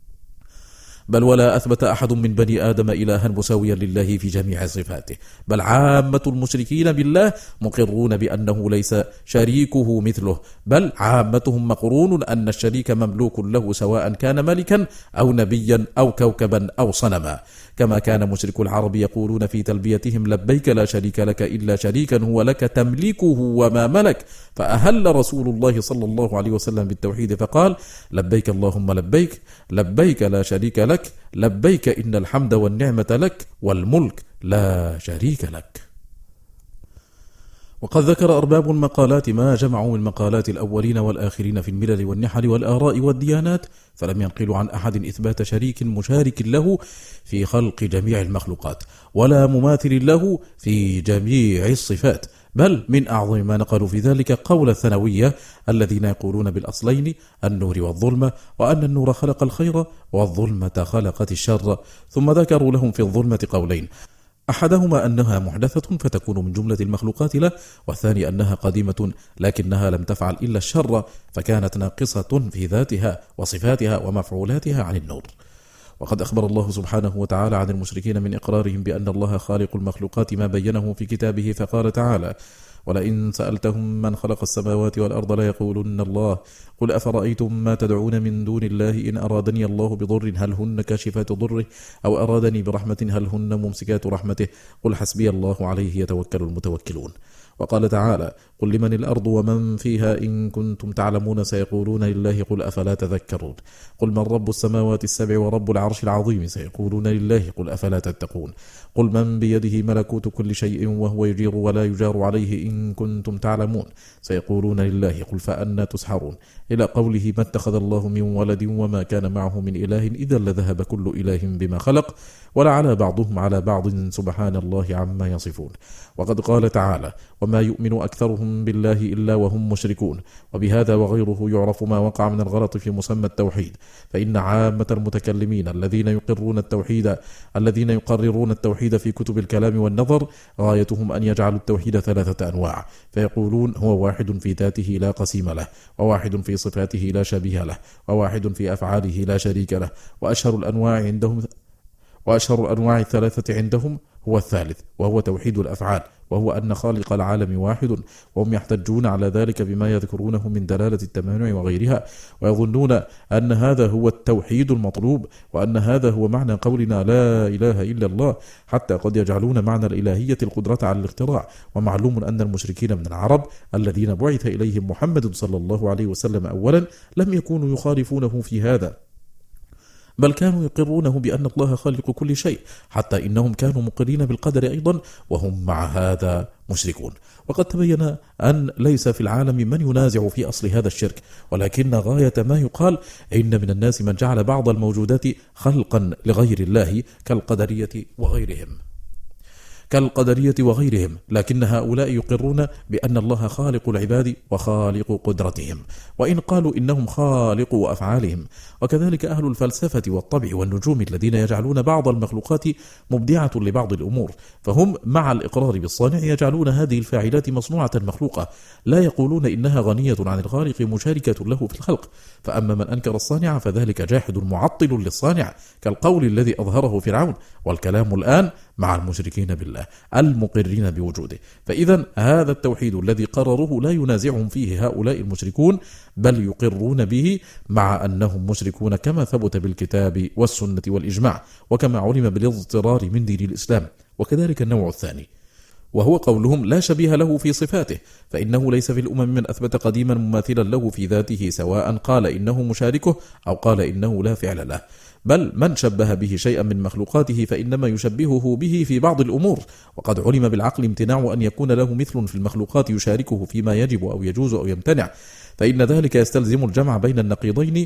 بل ولا أثبت أحد من بني آدم إلها مساويا لله في جميع صفاته، بل عامة المشركين بالله مقرون بأنه ليس شريكه مثله، بل عامتهم مقرون أن الشريك مملوك له سواء كان ملكا أو نبيا أو كوكبا أو صنما، كما كان مشرك العرب يقولون في تلبيتهم لبيك لا شريك لك إلا شريكا هو لك تملكه وما ملك. فأهل رسول الله صلى الله عليه وسلم بالتوحيد فقال: لبيك اللهم لبيك لبيك لا شريك لك لبيك إن الحمد والنعمة لك والملك لا شريك لك. وقد ذكر أرباب المقالات ما جمعوا من مقالات الأولين والآخرين في الملل والنحل والآراء والديانات، فلم ينقلوا عن أحد إثبات شريك مشارك له في خلق جميع المخلوقات ولا مماثل له في جميع الصفات، بل من أعظم ما نقلوا في ذلك قول الثانوية الذين يقولون بالأصلين النور والظلمة، وأن النور خلق الخير والظلمة خلقت الشر، ثم ذكروا لهم في الظلمة قولين: أحدهما أنها محدثة فتكون من جملة المخلوقات له، والثاني أنها قديمة لكنها لم تفعل إلا الشر فكانت ناقصة في ذاتها وصفاتها ومفعولاتها عن النور. وقد أخبر الله سبحانه وتعالى عن المشركين من إقرارهم بأن الله خالق المخلوقات ما بينه في كتابه، فقال تعالى: ولئن سألتهم من خلق السماوات والأرض ليقولن الله قل أفرأيتم ما تدعون من دون الله إن أرادني الله بضر هل هن كاشفات ضره أو أرادني برحمة هل هن ممسكات رحمته قل حسبي الله عليه يتوكل المتوكلون. وقال تعالى: قل لمن الأرض ومن فيها إن كنتم تعلمون سيقولون لله قل أفلا تذكرون. قل من رب السماوات السبع ورب العرش العظيم سيقولون لله قل أفلا تتقون. قل من بيده ملكوت كل شيء وهو يجير ولا يجار عليه إن كنتم تعلمون سيقولون لله قل فأنى تسحرون، إلى قوله: ما اتخذ الله من ولد وما كان معه من إله إذا لذهب كل إله بما خلق ولعلى بعضهم على بعض سبحان الله عما يصفون. وقد قال تعالى: وما يؤمن أكثرهم بالله إلا وهم مشركون. وبهذا وغيره يعرف ما وقع من الغلط في مسمى التوحيد، فإن عامة المتكلمين الذين يقررون التوحيد في كتب الكلام والنظر غايتهم أن يجعلوا التوحيد 3 أنواع، فيقولون: هو واحد في ذاته لا قسيم له، وواحد في صفاته لا شبيه له، وواحد في أفعاله لا شريك له. وأشهر الأنواع عندهم وأشهر أنواع الثلاثة عندهم هو الثالث، وهو توحيد الأفعال، وهو أن خالق العالم واحد، وهم يحتجون على ذلك بما يذكرونه من دلالة التمانع وغيرها، ويظنون أن هذا هو التوحيد المطلوب، وأن هذا هو معنى قولنا لا إله إلا الله، حتى قد يجعلون معنى الإلهية القدرة على الاختراع. ومعلوم أن المشركين من العرب الذين بعث إليهم محمد صلى الله عليه وسلم أولا لم يكونوا يخالفونه في هذا، بل كانوا يقرونه بأن الله خالق كل شيء، حتى إنهم كانوا مقرين بالقدر أيضا، وهم مع هذا مشركون. وقد تبين أن ليس في العالم من ينازع في أصل هذا الشرك، ولكن غاية ما يقال إن من الناس من جعل بعض الموجودات خلقا لغير الله كالقدرية وغيرهم، لكن هؤلاء يقرون بأن الله خالق العباد وخالق قدرتهم، وإن قالوا إنهم خالق أفعالهم. وكذلك أهل الفلسفة والطبع والنجوم الذين يجعلون بعض المخلوقات مبدعة لبعض الأمور، فهم مع الإقرار بالصانع يجعلون هذه الفاعلات مصنوعة مخلوقة، لا يقولون إنها غنية عن الخالق مشاركة له في الخلق. فأما من أنكر الصانع فذلك جاحد معطل للصانع، كالقول الذي أظهره فرعون، والكلام الآن مع المشركين بالله المقرين بوجوده. فإذا هذا التوحيد الذي قرروه لا ينازعهم فيه هؤلاء المشركون، بل يقرون به مع أنهم مشركون كما ثبت بالكتاب والسنة والإجماع، وكما علم بالاضطرار من دين الإسلام. وكذلك النوع الثاني، وهو قولهم لا شبيه له في صفاته، فإنه ليس في الأمم من أثبت قديما مماثلا له في ذاته، سواء قال إنه مشاركه أو قال إنه لا فعل له، بل من شبه به شيئا من مخلوقاته فإنما يشبهه به في بعض الأمور. وقد علم بالعقل امتناع أن يكون له مثل في المخلوقات يشاركه فيما يجب أو يجوز أو يمتنع، فإن ذلك يستلزم الجمع بين النقيضين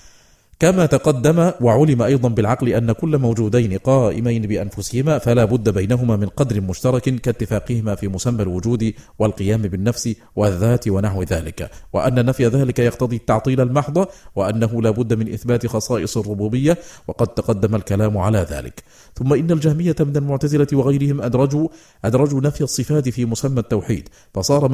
كما تقدم. وعلم أيضا بالعقل أن كل موجودين قائمين بأنفسهما فلا بد بينهما من قدر مشترك كاتفاقهما في مسمى الوجود والقيام بالنفس والذات ونحو ذلك، وأن نفي ذلك يقتضي التعطيل المحض، وأنه لا بد من إثبات خصائص الربوبية، وقد تقدم الكلام على ذلك. ثم إن الجهمية من المعتزلة وغيرهم أدرجوا نفي الصفات في مسمى التوحيد، فصار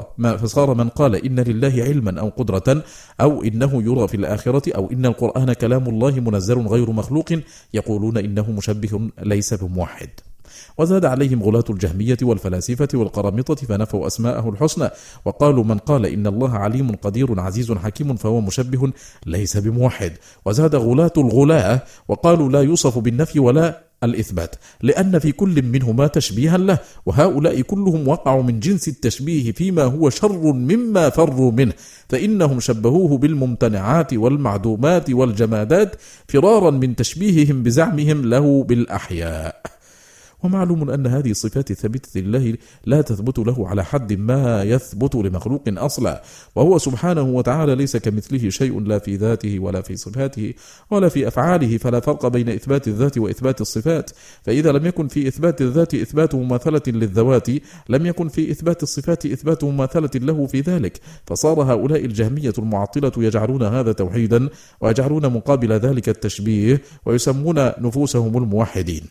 من قال إن لله علما أو قدرة، أو إنه يرى في الآخرة، أو إن القرآن كلام الله منزل غير مخلوق، يقولون إنه مشبه ليس بموحد. وزاد عليهم غلاة الجهمية والفلاسفة والقرامطة فنفوا أسماءه الحسنى، وقالوا من قال إن الله عليم قدير عزيز حكيم فهو مشبه ليس بموحد. وزاد غلاة الغلاة وقالوا لا يوصف بالنفي ولا الإثبات، لأن في كل منهما تشبيها له، وهؤلاء كلهم وقعوا من جنس التشبيه فيما هو شر مما فروا منه، فإنهم شبهوه بالممتنعات والمعدومات والجمادات فرارا من تشبيههم بزعمهم له بالأحياء. ومعلوم أن هذه الصفات الثابتة لله لا تثبت له على حد ما يثبت لمخلوق أصلا، وهو سبحانه وتعالى ليس كمثله شيء لا في ذاته ولا في صفاته ولا في أفعاله، فلا فرق بين إثبات الذات وإثبات الصفات. فإذا لم يكن في إثبات الذات إثبات مماثلة للذوات، لم يكن في إثبات الصفات إثبات مماثلة له في ذلك، فصار هؤلاء الجهمية المعطلة يجعلون هذا توحيدا، ويجعلون مقابل ذلك التشبيه، ويسمون نفوسهم الموحدين.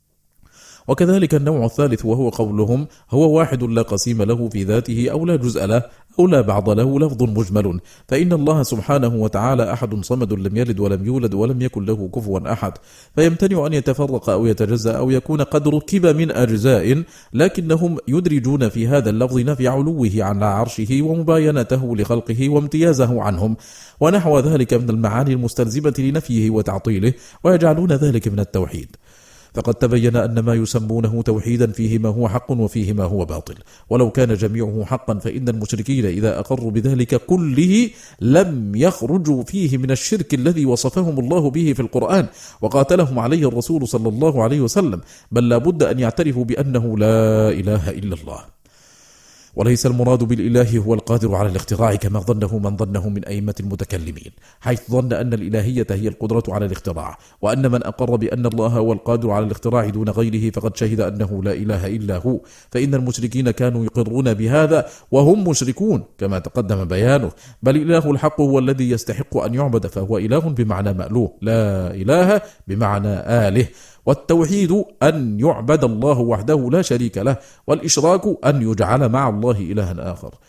وكذلك النوع الثالث، وهو قولهم هو واحد لا قسيم له في ذاته أو لا جزء له أو لا بعض له، لفظ مجمل، فإن الله سبحانه وتعالى أحد صمد لم يلد ولم يولد ولم يكن له كفوا أحد، فيمتنع أن يتفرق أو يتجزأ أو يكون قد ركب من أجزاء، لكنهم يدرجون في هذا اللفظ نفي علوه عن عرشه ومباينته لخلقه وامتيازه عنهم ونحو ذلك من المعاني المستلزمة لنفيه وتعطيله، ويجعلون ذلك من التوحيد. فقد تبين أن ما يسمونه توحيدا فيه ما هو حق وفيه ما هو باطل، ولو كان جميعه حقا فإن المشركين إذا أقروا بذلك كله لم يخرجوا فيه من الشرك الذي وصفهم الله به في القرآن وقاتلهم عليه الرسول صلى الله عليه وسلم، بل لا بد أن يعترفوا بأنه لا إله إلا الله. وليس المراد بالإله هو القادر على الاختراع كما ظنه من ظنه من أئمة المتكلمين، حيث ظن أن الإلهية هي القدرة على الاختراع، وأن من أقر بأن الله هو القادر على الاختراع دون غيره فقد شهد أنه لا إله إلا هو. فإن المشركين كانوا يقرون بهذا وهم مشركون كما تقدم بيانه، بل الإله الحق هو الذي يستحق أن يعبد، فهو إله بمعنى مألوه، لا إله بمعنى آله. والتوحيد أن يعبد الله وحده لا شريك له، والإشراك أن يجعل مع الله إلها آخر.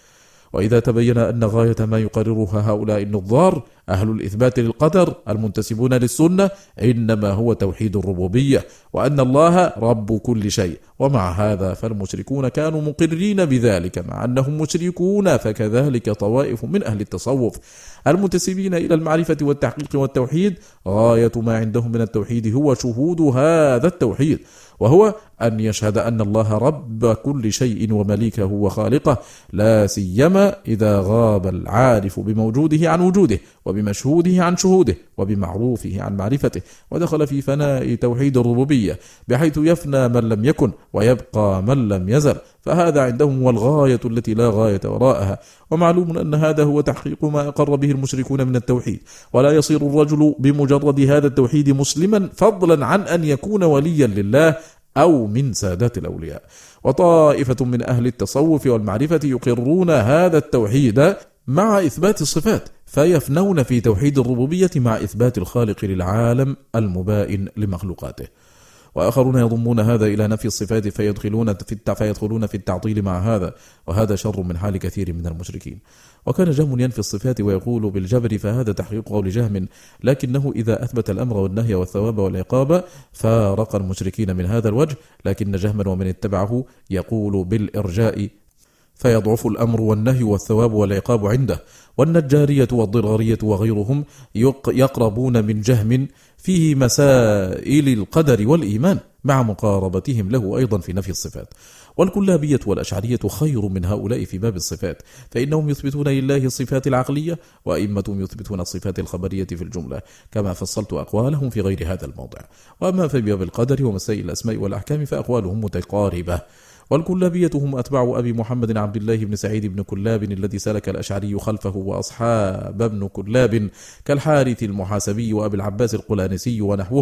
وإذا تبين أن غاية ما يقررها هؤلاء النظار أهل الإثبات للقدر المنتسبون للسنة إنما هو توحيد الربوبية، وأن الله رب كل شيء، ومع هذا فالمشركون كانوا مقرين بذلك مع أنهم مشركون، فكذلك طوائف من أهل التصوف المنتسبين إلى المعرفة والتحقيق والتوحيد غاية ما عندهم من التوحيد هو شهود هذا التوحيد، وهو أن يشهد أن الله رب كل شيء ومليكه وخالقه، لا سيما إذا غاب العارف بموجوده عن وجوده، وبمشهوده عن شهوده، وبمعروفه عن معرفته، ودخل في فناء توحيد الربوبية بحيث يفنى من لم يكن ويبقى من لم يزل، فهذا عندهم هو الغاية التي لا غاية وراءها. ومعلوم أن هذا هو تحقيق ما أقر به المشركون من التوحيد، ولا يصير الرجل بمجرد هذا التوحيد مسلما فضلا عن أن يكون وليا لله أو من سادات الأولياء. وطائفة من أهل التصوف والمعرفة يقرون هذا التوحيد مع إثبات الصفات، فيفنون في توحيد الربوبية مع إثبات الخالق للعالم المبائن لمخلوقاته. وآخرون يضمون هذا إلى نفي الصفات فيدخلون في التعطيل مع هذا، وهذا شر من حال كثير من المشركين. وكان جهم ينفي الصفات ويقول بالجبر، فهذا تحقيق قول جهم، لكنه إذا أثبت الأمر والنهي والثواب والعقاب فارق المشركين من هذا الوجه، لكن جهما ومن اتبعه يقول بالإرجاء فيضعف الأمر والنهي والثواب والعقاب عنده. والنجارية والضرارية وغيرهم يقربون من جهم فيه مسائل القدر والإيمان مع مقاربتهم له أيضا في نفي الصفات. والكلابية والأشعرية خير من هؤلاء في باب الصفات، فإنهم يثبتون لله الصفات العقلية، وأئمتهم يثبتون الصفات الخبرية في الجملة، كما فصلت أقوالهم في غير هذا الموضع. وأما في باب القدر ومسائل الأسماء والأحكام فأقوالهم متقاربة. والكلابية هم أتباع أبي محمد عبد الله بن سعيد بن كلاب الذي سلك الأشعري خلفه، وأصحاب ابن كلاب كالحارث المحاسبي وأبي العباس القلانسي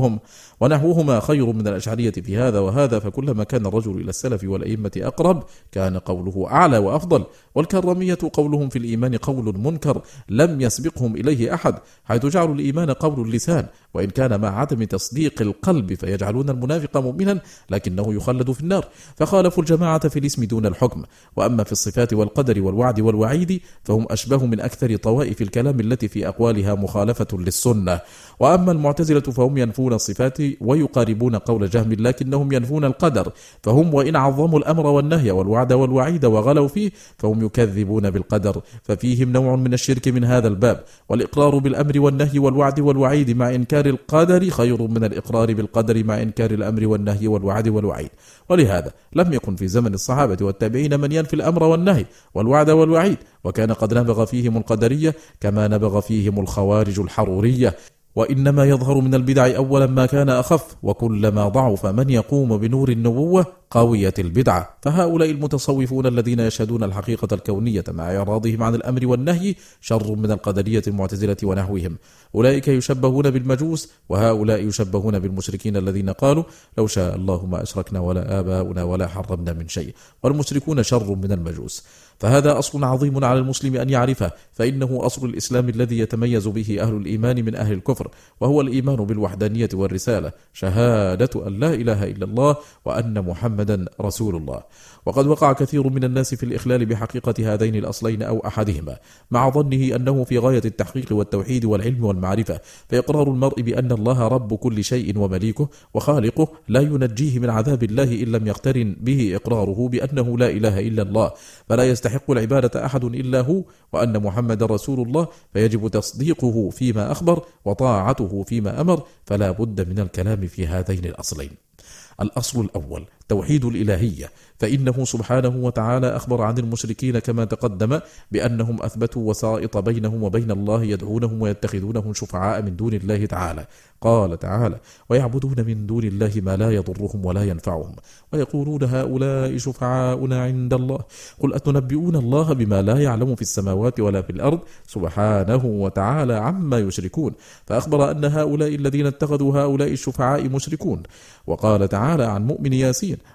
ونحوهما خير من الأشعرية في هذا وهذا، فكلما كان الرجل إلى السلف والأئمة أقرب كان قوله أعلى وأفضل. والكرامية قولهم في الإيمان قول منكر لم يسبقهم إليه أحد، حيث جعلوا الإيمان قول اللسان، وإن كان مع عدم تصديق القلب، فيجعلون المنافق مؤمنا لكنه يخلد في النار، فخالفوا الجماعة في الاسم دون الحكم. وأما في الصفات والقدر والوعد والوعيد فهم أشبه من أكثر طوائف الكلام التي في أقوالها مخالفة للسنة. وأما المعتزلة فهم ينفون الصفات ويقاربون قول جهم، لكنهم ينفون القدر، فهم وإن عظموا الأمر والنهي والوعد والوعيد وغلوا فيه فهم يكذبون بالقدر، ففيهم نوع من الشرك من هذا الباب. والإقرار بالأمر والنهي والوعد والوعيد مع إنكار القدر خير من الإقرار بالقدر مع إنكار الأمر والنهي والوعد والوعيد. ولهذا لم يكن في زمن الصحابة والتابعين من ينفي الأمر والنهي والوعد والوعيد، وكان قد نبغ فيهم القدرية كما نبغ فيهم الخوارج الحرورية. وإنما يظهر من البدع أولا ما كان أخف، وكلما ضعف من يقوم بنور النبوة قويت البدعة. فهؤلاء المتصوفون الذين يشهدون الحقيقة الكونية مع إعراضهم عن الأمر والنهي شر من القدرية المعتزلة ونحوهم. أولئك يشبهون بالمجوس، وهؤلاء يشبهون بالمشركين الذين قالوا لو شاء الله ما أشركنا ولا آباؤنا ولا حرمنا من شيء. والمشركون شر من المجوس. فهذا أصل عظيم على المسلم أن يعرفه، فإنه أصل الإسلام الذي يتميز به أهل الإيمان من أهل الكفر، وهو الإيمان بالوحدانية والرسالة، شهادة أن لا إله إلا الله وأن محمدا رسول الله. وقد وقع كثير من الناس في الإخلال بحقيقة هذين الأصلين أو أحدهما، مع ظنه أنه في غاية التحقيق والتوحيد والعلم والمعرفة، فإقرار المرء بأن الله رب كل شيء ومليكه وخالقه لا ينجيه من عذاب الله إن لم يقترن به إقراره بأنه لا إله إلا الله، فلا يستحق العبادة أحد إلا هو، وأن محمد رسول الله، فيجب تصديقه فيما أخبر وطاعته فيما أمر، فلا بد من الكلام في هذين الأصلين. الأصل الأول توحيد الإلهية، فإنه سبحانه وتعالى أخبر عن المشركين كما تقدم بأنهم أثبتوا وسائط بينهم وبين الله يدعونهم ويتخذونهم شفعاء من دون الله تعالى. قال تعالى ويعبدون من دون الله ما لا يضرهم ولا ينفعهم ويقولون هؤلاء شفعاؤنا عند الله قل أتنبئون الله بما لا يعلم في السماوات ولا في الأرض سبحانه وتعالى عما يشركون، فأخبر أن هؤلاء الذين اتخذوا هؤلاء الشفعاء مشركون. وقال تعالى عن مؤمن ياسين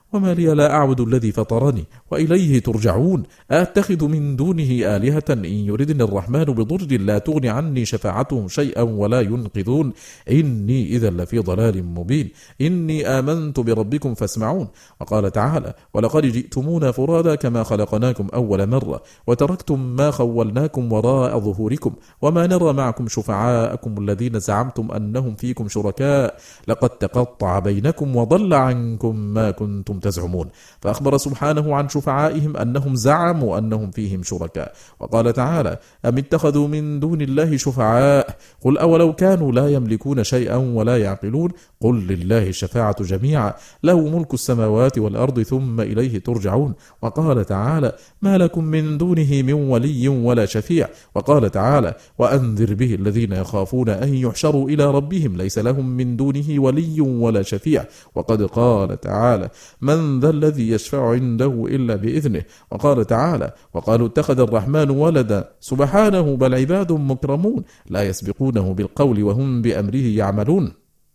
وما لي لا أعبد الذي فطرني وإليه ترجعون أتخذ من دونه آلهة إن يردني الرحمن بضر لا تغني عني شفاعتهم شيئا ولا ينقذون إني إذا لفي ضلال مبين إني آمنت بربكم فاسمعون. وقال تعالى ولقد جئتمونا فرادا كما خلقناكم أول مرة وتركتم ما خولناكم وراء ظهوركم وما نرى معكم شفعاءكم الذين زعمتم أنهم فيكم شركاء لقد تقطع بينكم وضل عنكم ما كنتم تزعمون. فأخبر سبحانه عن شفعائهم أنهم زعموا أنهم فيهم شركاء. وقال تعالى أم اتخذوا من دون الله شفعاء قل أولو كانوا لا يملكون شيئا ولا يعقلون قل لله الشفاعة جميعا له ملك السماوات والأرض ثم إليه ترجعون. وقال تعالى ما لكم من دونه من ولي ولا شفيع. وقال تعالى وأنذر به الذين يخافون أن يحشروا إلى ربهم ليس لهم من دونه ولي ولا شفيع. وقد قال تعالى من ذا الذي يشفع عنده إلا بإذنه. وقال تعالى وقالوا اتخذ الرحمن ولدا سبحانه بل عباد مكرمون لا يسبقونه بالقول وهم بأمره يعملون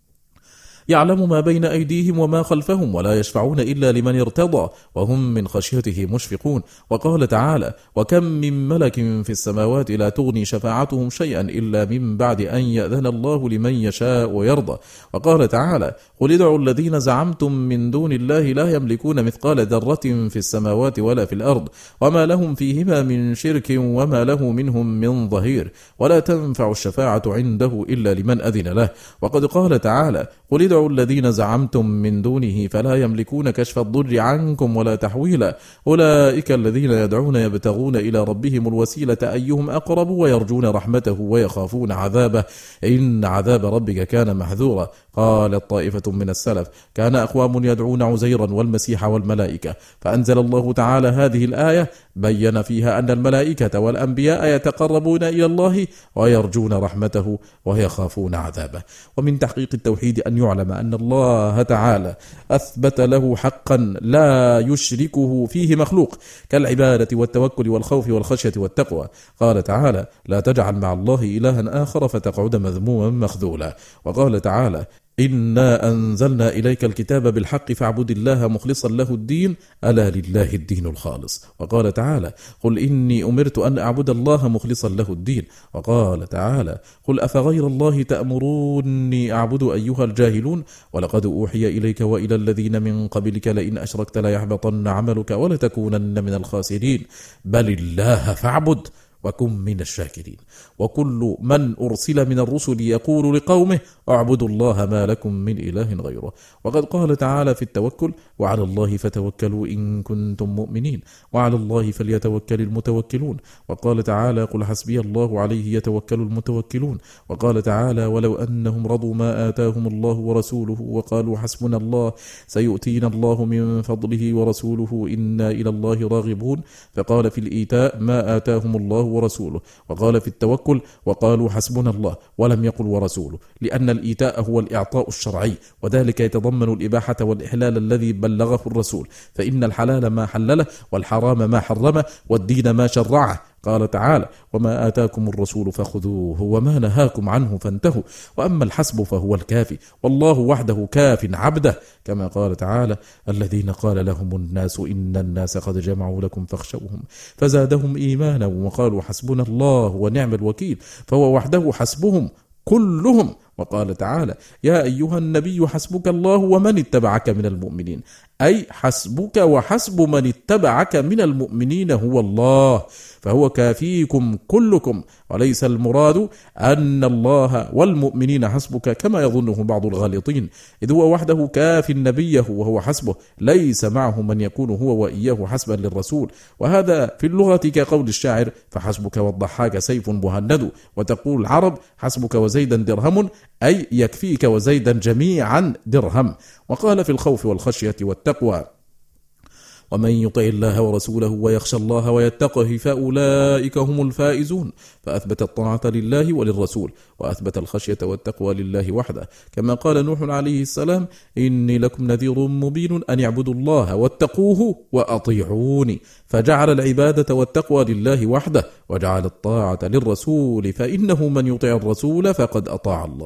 يعلم ما بين أيديهم وما خلفهم ولا يشفعون إلا لمن ارتضى وهم من خشيته مشفقون. وقال تعالى وكم من ملك في السماوات لا تغني شفاعتهم شيئا إلا من بعد أن يأذن الله لمن يشاء ويرضى. وقال تعالى قل ادعوا الذين زعمتم من دون الله لا يملكون مثقال ذرة في السماوات ولا في الأرض وما لهم فيهما من شرك وما له منهم من ظهير ولا تنفع الشفاعة عنده إلا لمن أذن له. وقد قال تعالى قل ادعوا الذين زعمتم من دونه فلا يملكون كشف الضر عنكم ولا تحويلا أولئك الذين يدعون يبتغون إلى ربهم الوسيلة أيهم أقرب ويرجون رحمته ويخافون عذابه إن عذاب ربك كان محذورا. قالت طائفة من السلف كان أقوام يدعون عزيرا والمسيح والملائكة فأنزل الله تعالى هذه الآية بين فيها أن الملائكة والأنبياء يتقربون إلى الله ويرجون رحمته ويخافون عذابه. ومن تحقيق التوحيد أن يعلم أن الله تعالى أثبت له حقا لا يشركه فيه مخلوق كالعبادة والتوكل والخوف والخشية والتقوى. قال تعالى لا تجعل مع الله إلها آخر فتقعد مذموما مخذولا. وقال تعالى إنا أنزلنا إليك الكتاب بالحق فاعبد الله مخلصا له الدين ألا لله الدين الخالص. وقال تعالى قل إني أمرت أن أعبد الله مخلصا له الدين. وقال تعالى قل أفغير الله تأمروني أعبد أيها الجاهلون ولقد أوحي إليك وإلى الذين من قبلك لئن أشركت ليحبطن عملك ولتكونن من الخاسرين بل الله فاعبد وكن من الشاكرين. وكل من أرسل من الرسل يقول لقومه اعبدوا الله ما لكم من إله غيره. وقد قال تعالى في التوكل وعلى الله فتوكلوا إن كنتم مؤمنين وعلى الله فليتوكل المتوكلون. وقال تعالى قل حسبي الله عليه يتوكل المتوكلون. وقال تعالى ولو أنهم رضوا ما آتاهم الله ورسوله وقالوا حسبنا الله سيؤتينا الله من فضله ورسوله إنا إلى الله راغبون. فقال في الإيتاء ما آتاهم الله ورسوله. وقال في التوكل وقالوا حسبنا الله ولم يقل ورسوله لأن الإيتاء هو الإعطاء الشرعي وذلك يتضمن الإباحة والإحلال الذي بلغه الرسول فإن الحلال ما حلله والحرام ما حرمه والدين ما شرعه. قال تعالى وما آتاكم الرسول فخذوه وما نهاكم عنه فانتهوا وأما الحسب فهو الكافي والله وحده كاف عبده كما قال تعالى الذين قال لهم الناس إن الناس قد جمعوا لكم فاخشوهم فزادهم إيمانا وقالوا حسبنا الله ونعم الوكيل فهو وحده حسبهم كلهم. وقال تعالى يا أيها النبي حسبك الله ومن اتبعك من المؤمنين أي حسبك وحسب من اتبعك من المؤمنين هو الله فهو كافيكم كلكم وليس المراد أن الله والمؤمنين حسبك كما يظنه بعض الغالطين إذ هو وحده كاف نبيه وهو حسبه ليس معه من يكون هو وإياه حسبا للرسول. وهذا في اللغة كقول الشاعر فحسبك والضحاك سيف مهند وتقول العرب حسبك وزيدا درهم أي يكفيك وزيدا جميعا درهم. وقال في الخوف والخشية والتقوى ومن يطع الله ورسوله ويخشى الله ويتقه فأولئك هم الفائزون. فأثبت الطاعة لله وللرسول وأثبت الخشية والتقوى لله وحده كما قال نوح عليه السلام إني لكم نذير مبين أن اعبدوا الله واتقوه وأطيعوني فجعل العبادة والتقوى لله وحده وجعل الطاعة للرسول فإنه من يطع الرسول فقد أطاع الله.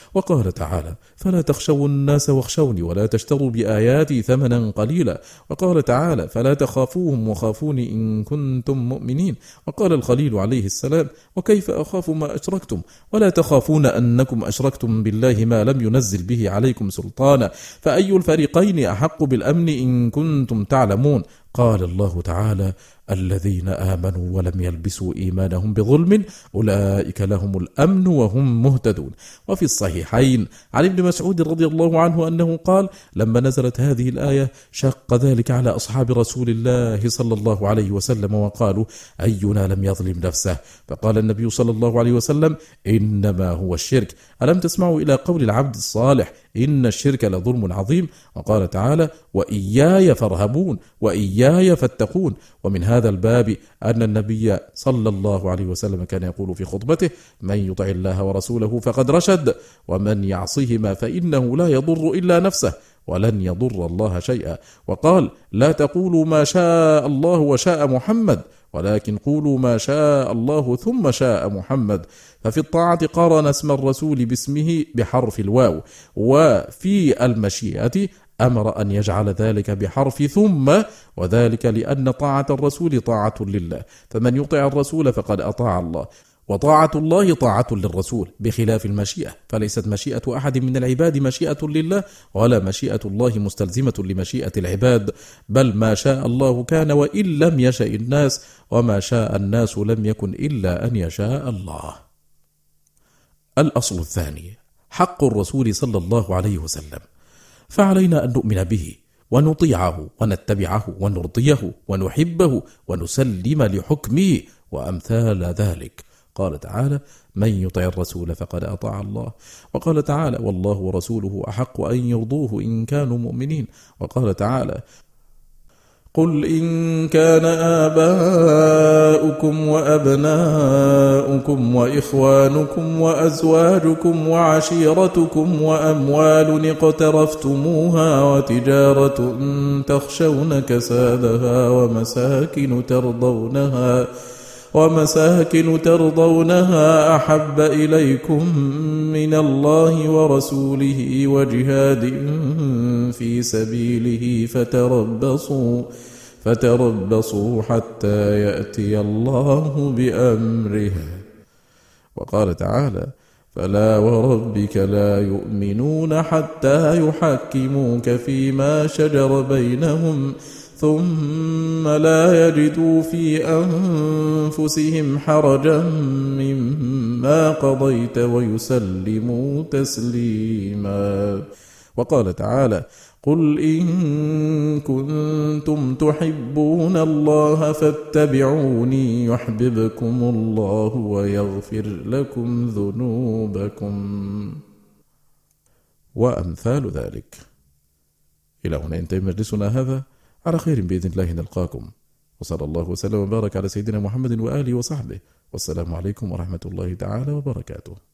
وقال تعالى: فلا تخشوا الناس واخشوني ولا تشتروا بآياتي ثمنا قليلا. وقال تعالى: فلا تخافوهم وخافوني إن كنتم مؤمنين. وقال الخليل عليه السلام: وكيف أخاف ما أشركتم ولا تخافون أنكم أشركتم بالله ما لم ينزل به عليكم سلطانا، فأي الفريقين أحق بالأمن إن كنتم تعلمون. قال الله تعالى: الذين آمنوا ولم يلبسوا إيمانهم بظلم أولئك لهم الأمن وهم مهتدون. وفي الصحيحين عن ابن مسعود رضي الله عنه أنه قال: لما نزلت هذه الآية شق ذلك على أصحاب رسول الله صلى الله عليه وسلم، وقالوا: أينا لم يظلم نفسه؟ فقال النبي صلى الله عليه وسلم: إنما هو الشرك. ألم تسمعوا إلى قول العبد الصالح: إن الشرك لظلم عظيم؟ وقال تعالى: وإياي فارهبون وإياي فاتقون. ومن هذا الباب أن النبي صلى الله عليه وسلم كان يقول في خطبته: من يطع الله ورسوله فقد رشد، ومن يعصهما فإنه لا يضر إلا نفسه ولن يضر الله شيئا. وقال: لا تقولوا ما شاء الله وشاء محمد، ولكن قولوا ما شاء الله ثم شاء محمد. ففي الطاعة قارن اسم الرسول باسمه بحرف الواو، وفي المشيئة أمر أن يجعل ذلك بحرف ثم، وذلك لأن طاعة الرسول طاعة لله، فمن يطع الرسول فقد أطاع الله، وطاعة الله طاعة للرسول، بخلاف المشيئة، فليست مشيئة أحد من العباد مشيئة لله، ولا مشيئة الله مستلزمة لمشيئة العباد، بل ما شاء الله كان وإن لم يشأ الناس، وما شاء الناس لم يكن إلا أن يشاء الله. الأصل الثاني: حق الرسول صلى الله عليه وسلم، فعلينا أن نؤمن به ونطيعه ونتبعه ونرضيه ونحبه ونسلم لحكمه وأمثال ذلك. قال تعالى: من يطع الرسول فقد أطاع الله. وقال تعالى: والله ورسوله أحق أن يرضوه إن كانوا مؤمنين. وقال تعالى: قل إن كان آباؤكم وأبناؤكم وإخوانكم وأزواجكم وعشيرتكم وأموال اقترفتموها وتجارة تخشون كسادها ومساكن ترضونها أحب إليكم من الله ورسوله وجهاد في سبيله فتربصوا حتى يأتي الله بأمره. وقال تعالى: فلا وربك لا يؤمنون حتى يحكموك فيما شجر بينهم ثم لا يجدوا في أنفسهم حرجا مما قضيت ويسلموا تسليما. وقال تعالى: قل إن كنتم تحبون الله فاتبعوني يحببكم الله ويغفر لكم ذنوبكم، وأمثال ذلك. إلى هنا ينتهي مجلسنا هذا، على خير بإذن الله نلقاكم، وصلى الله وسلم وبارك على سيدنا محمد وآله وصحبه، والسلام عليكم ورحمة الله تعالى وبركاته.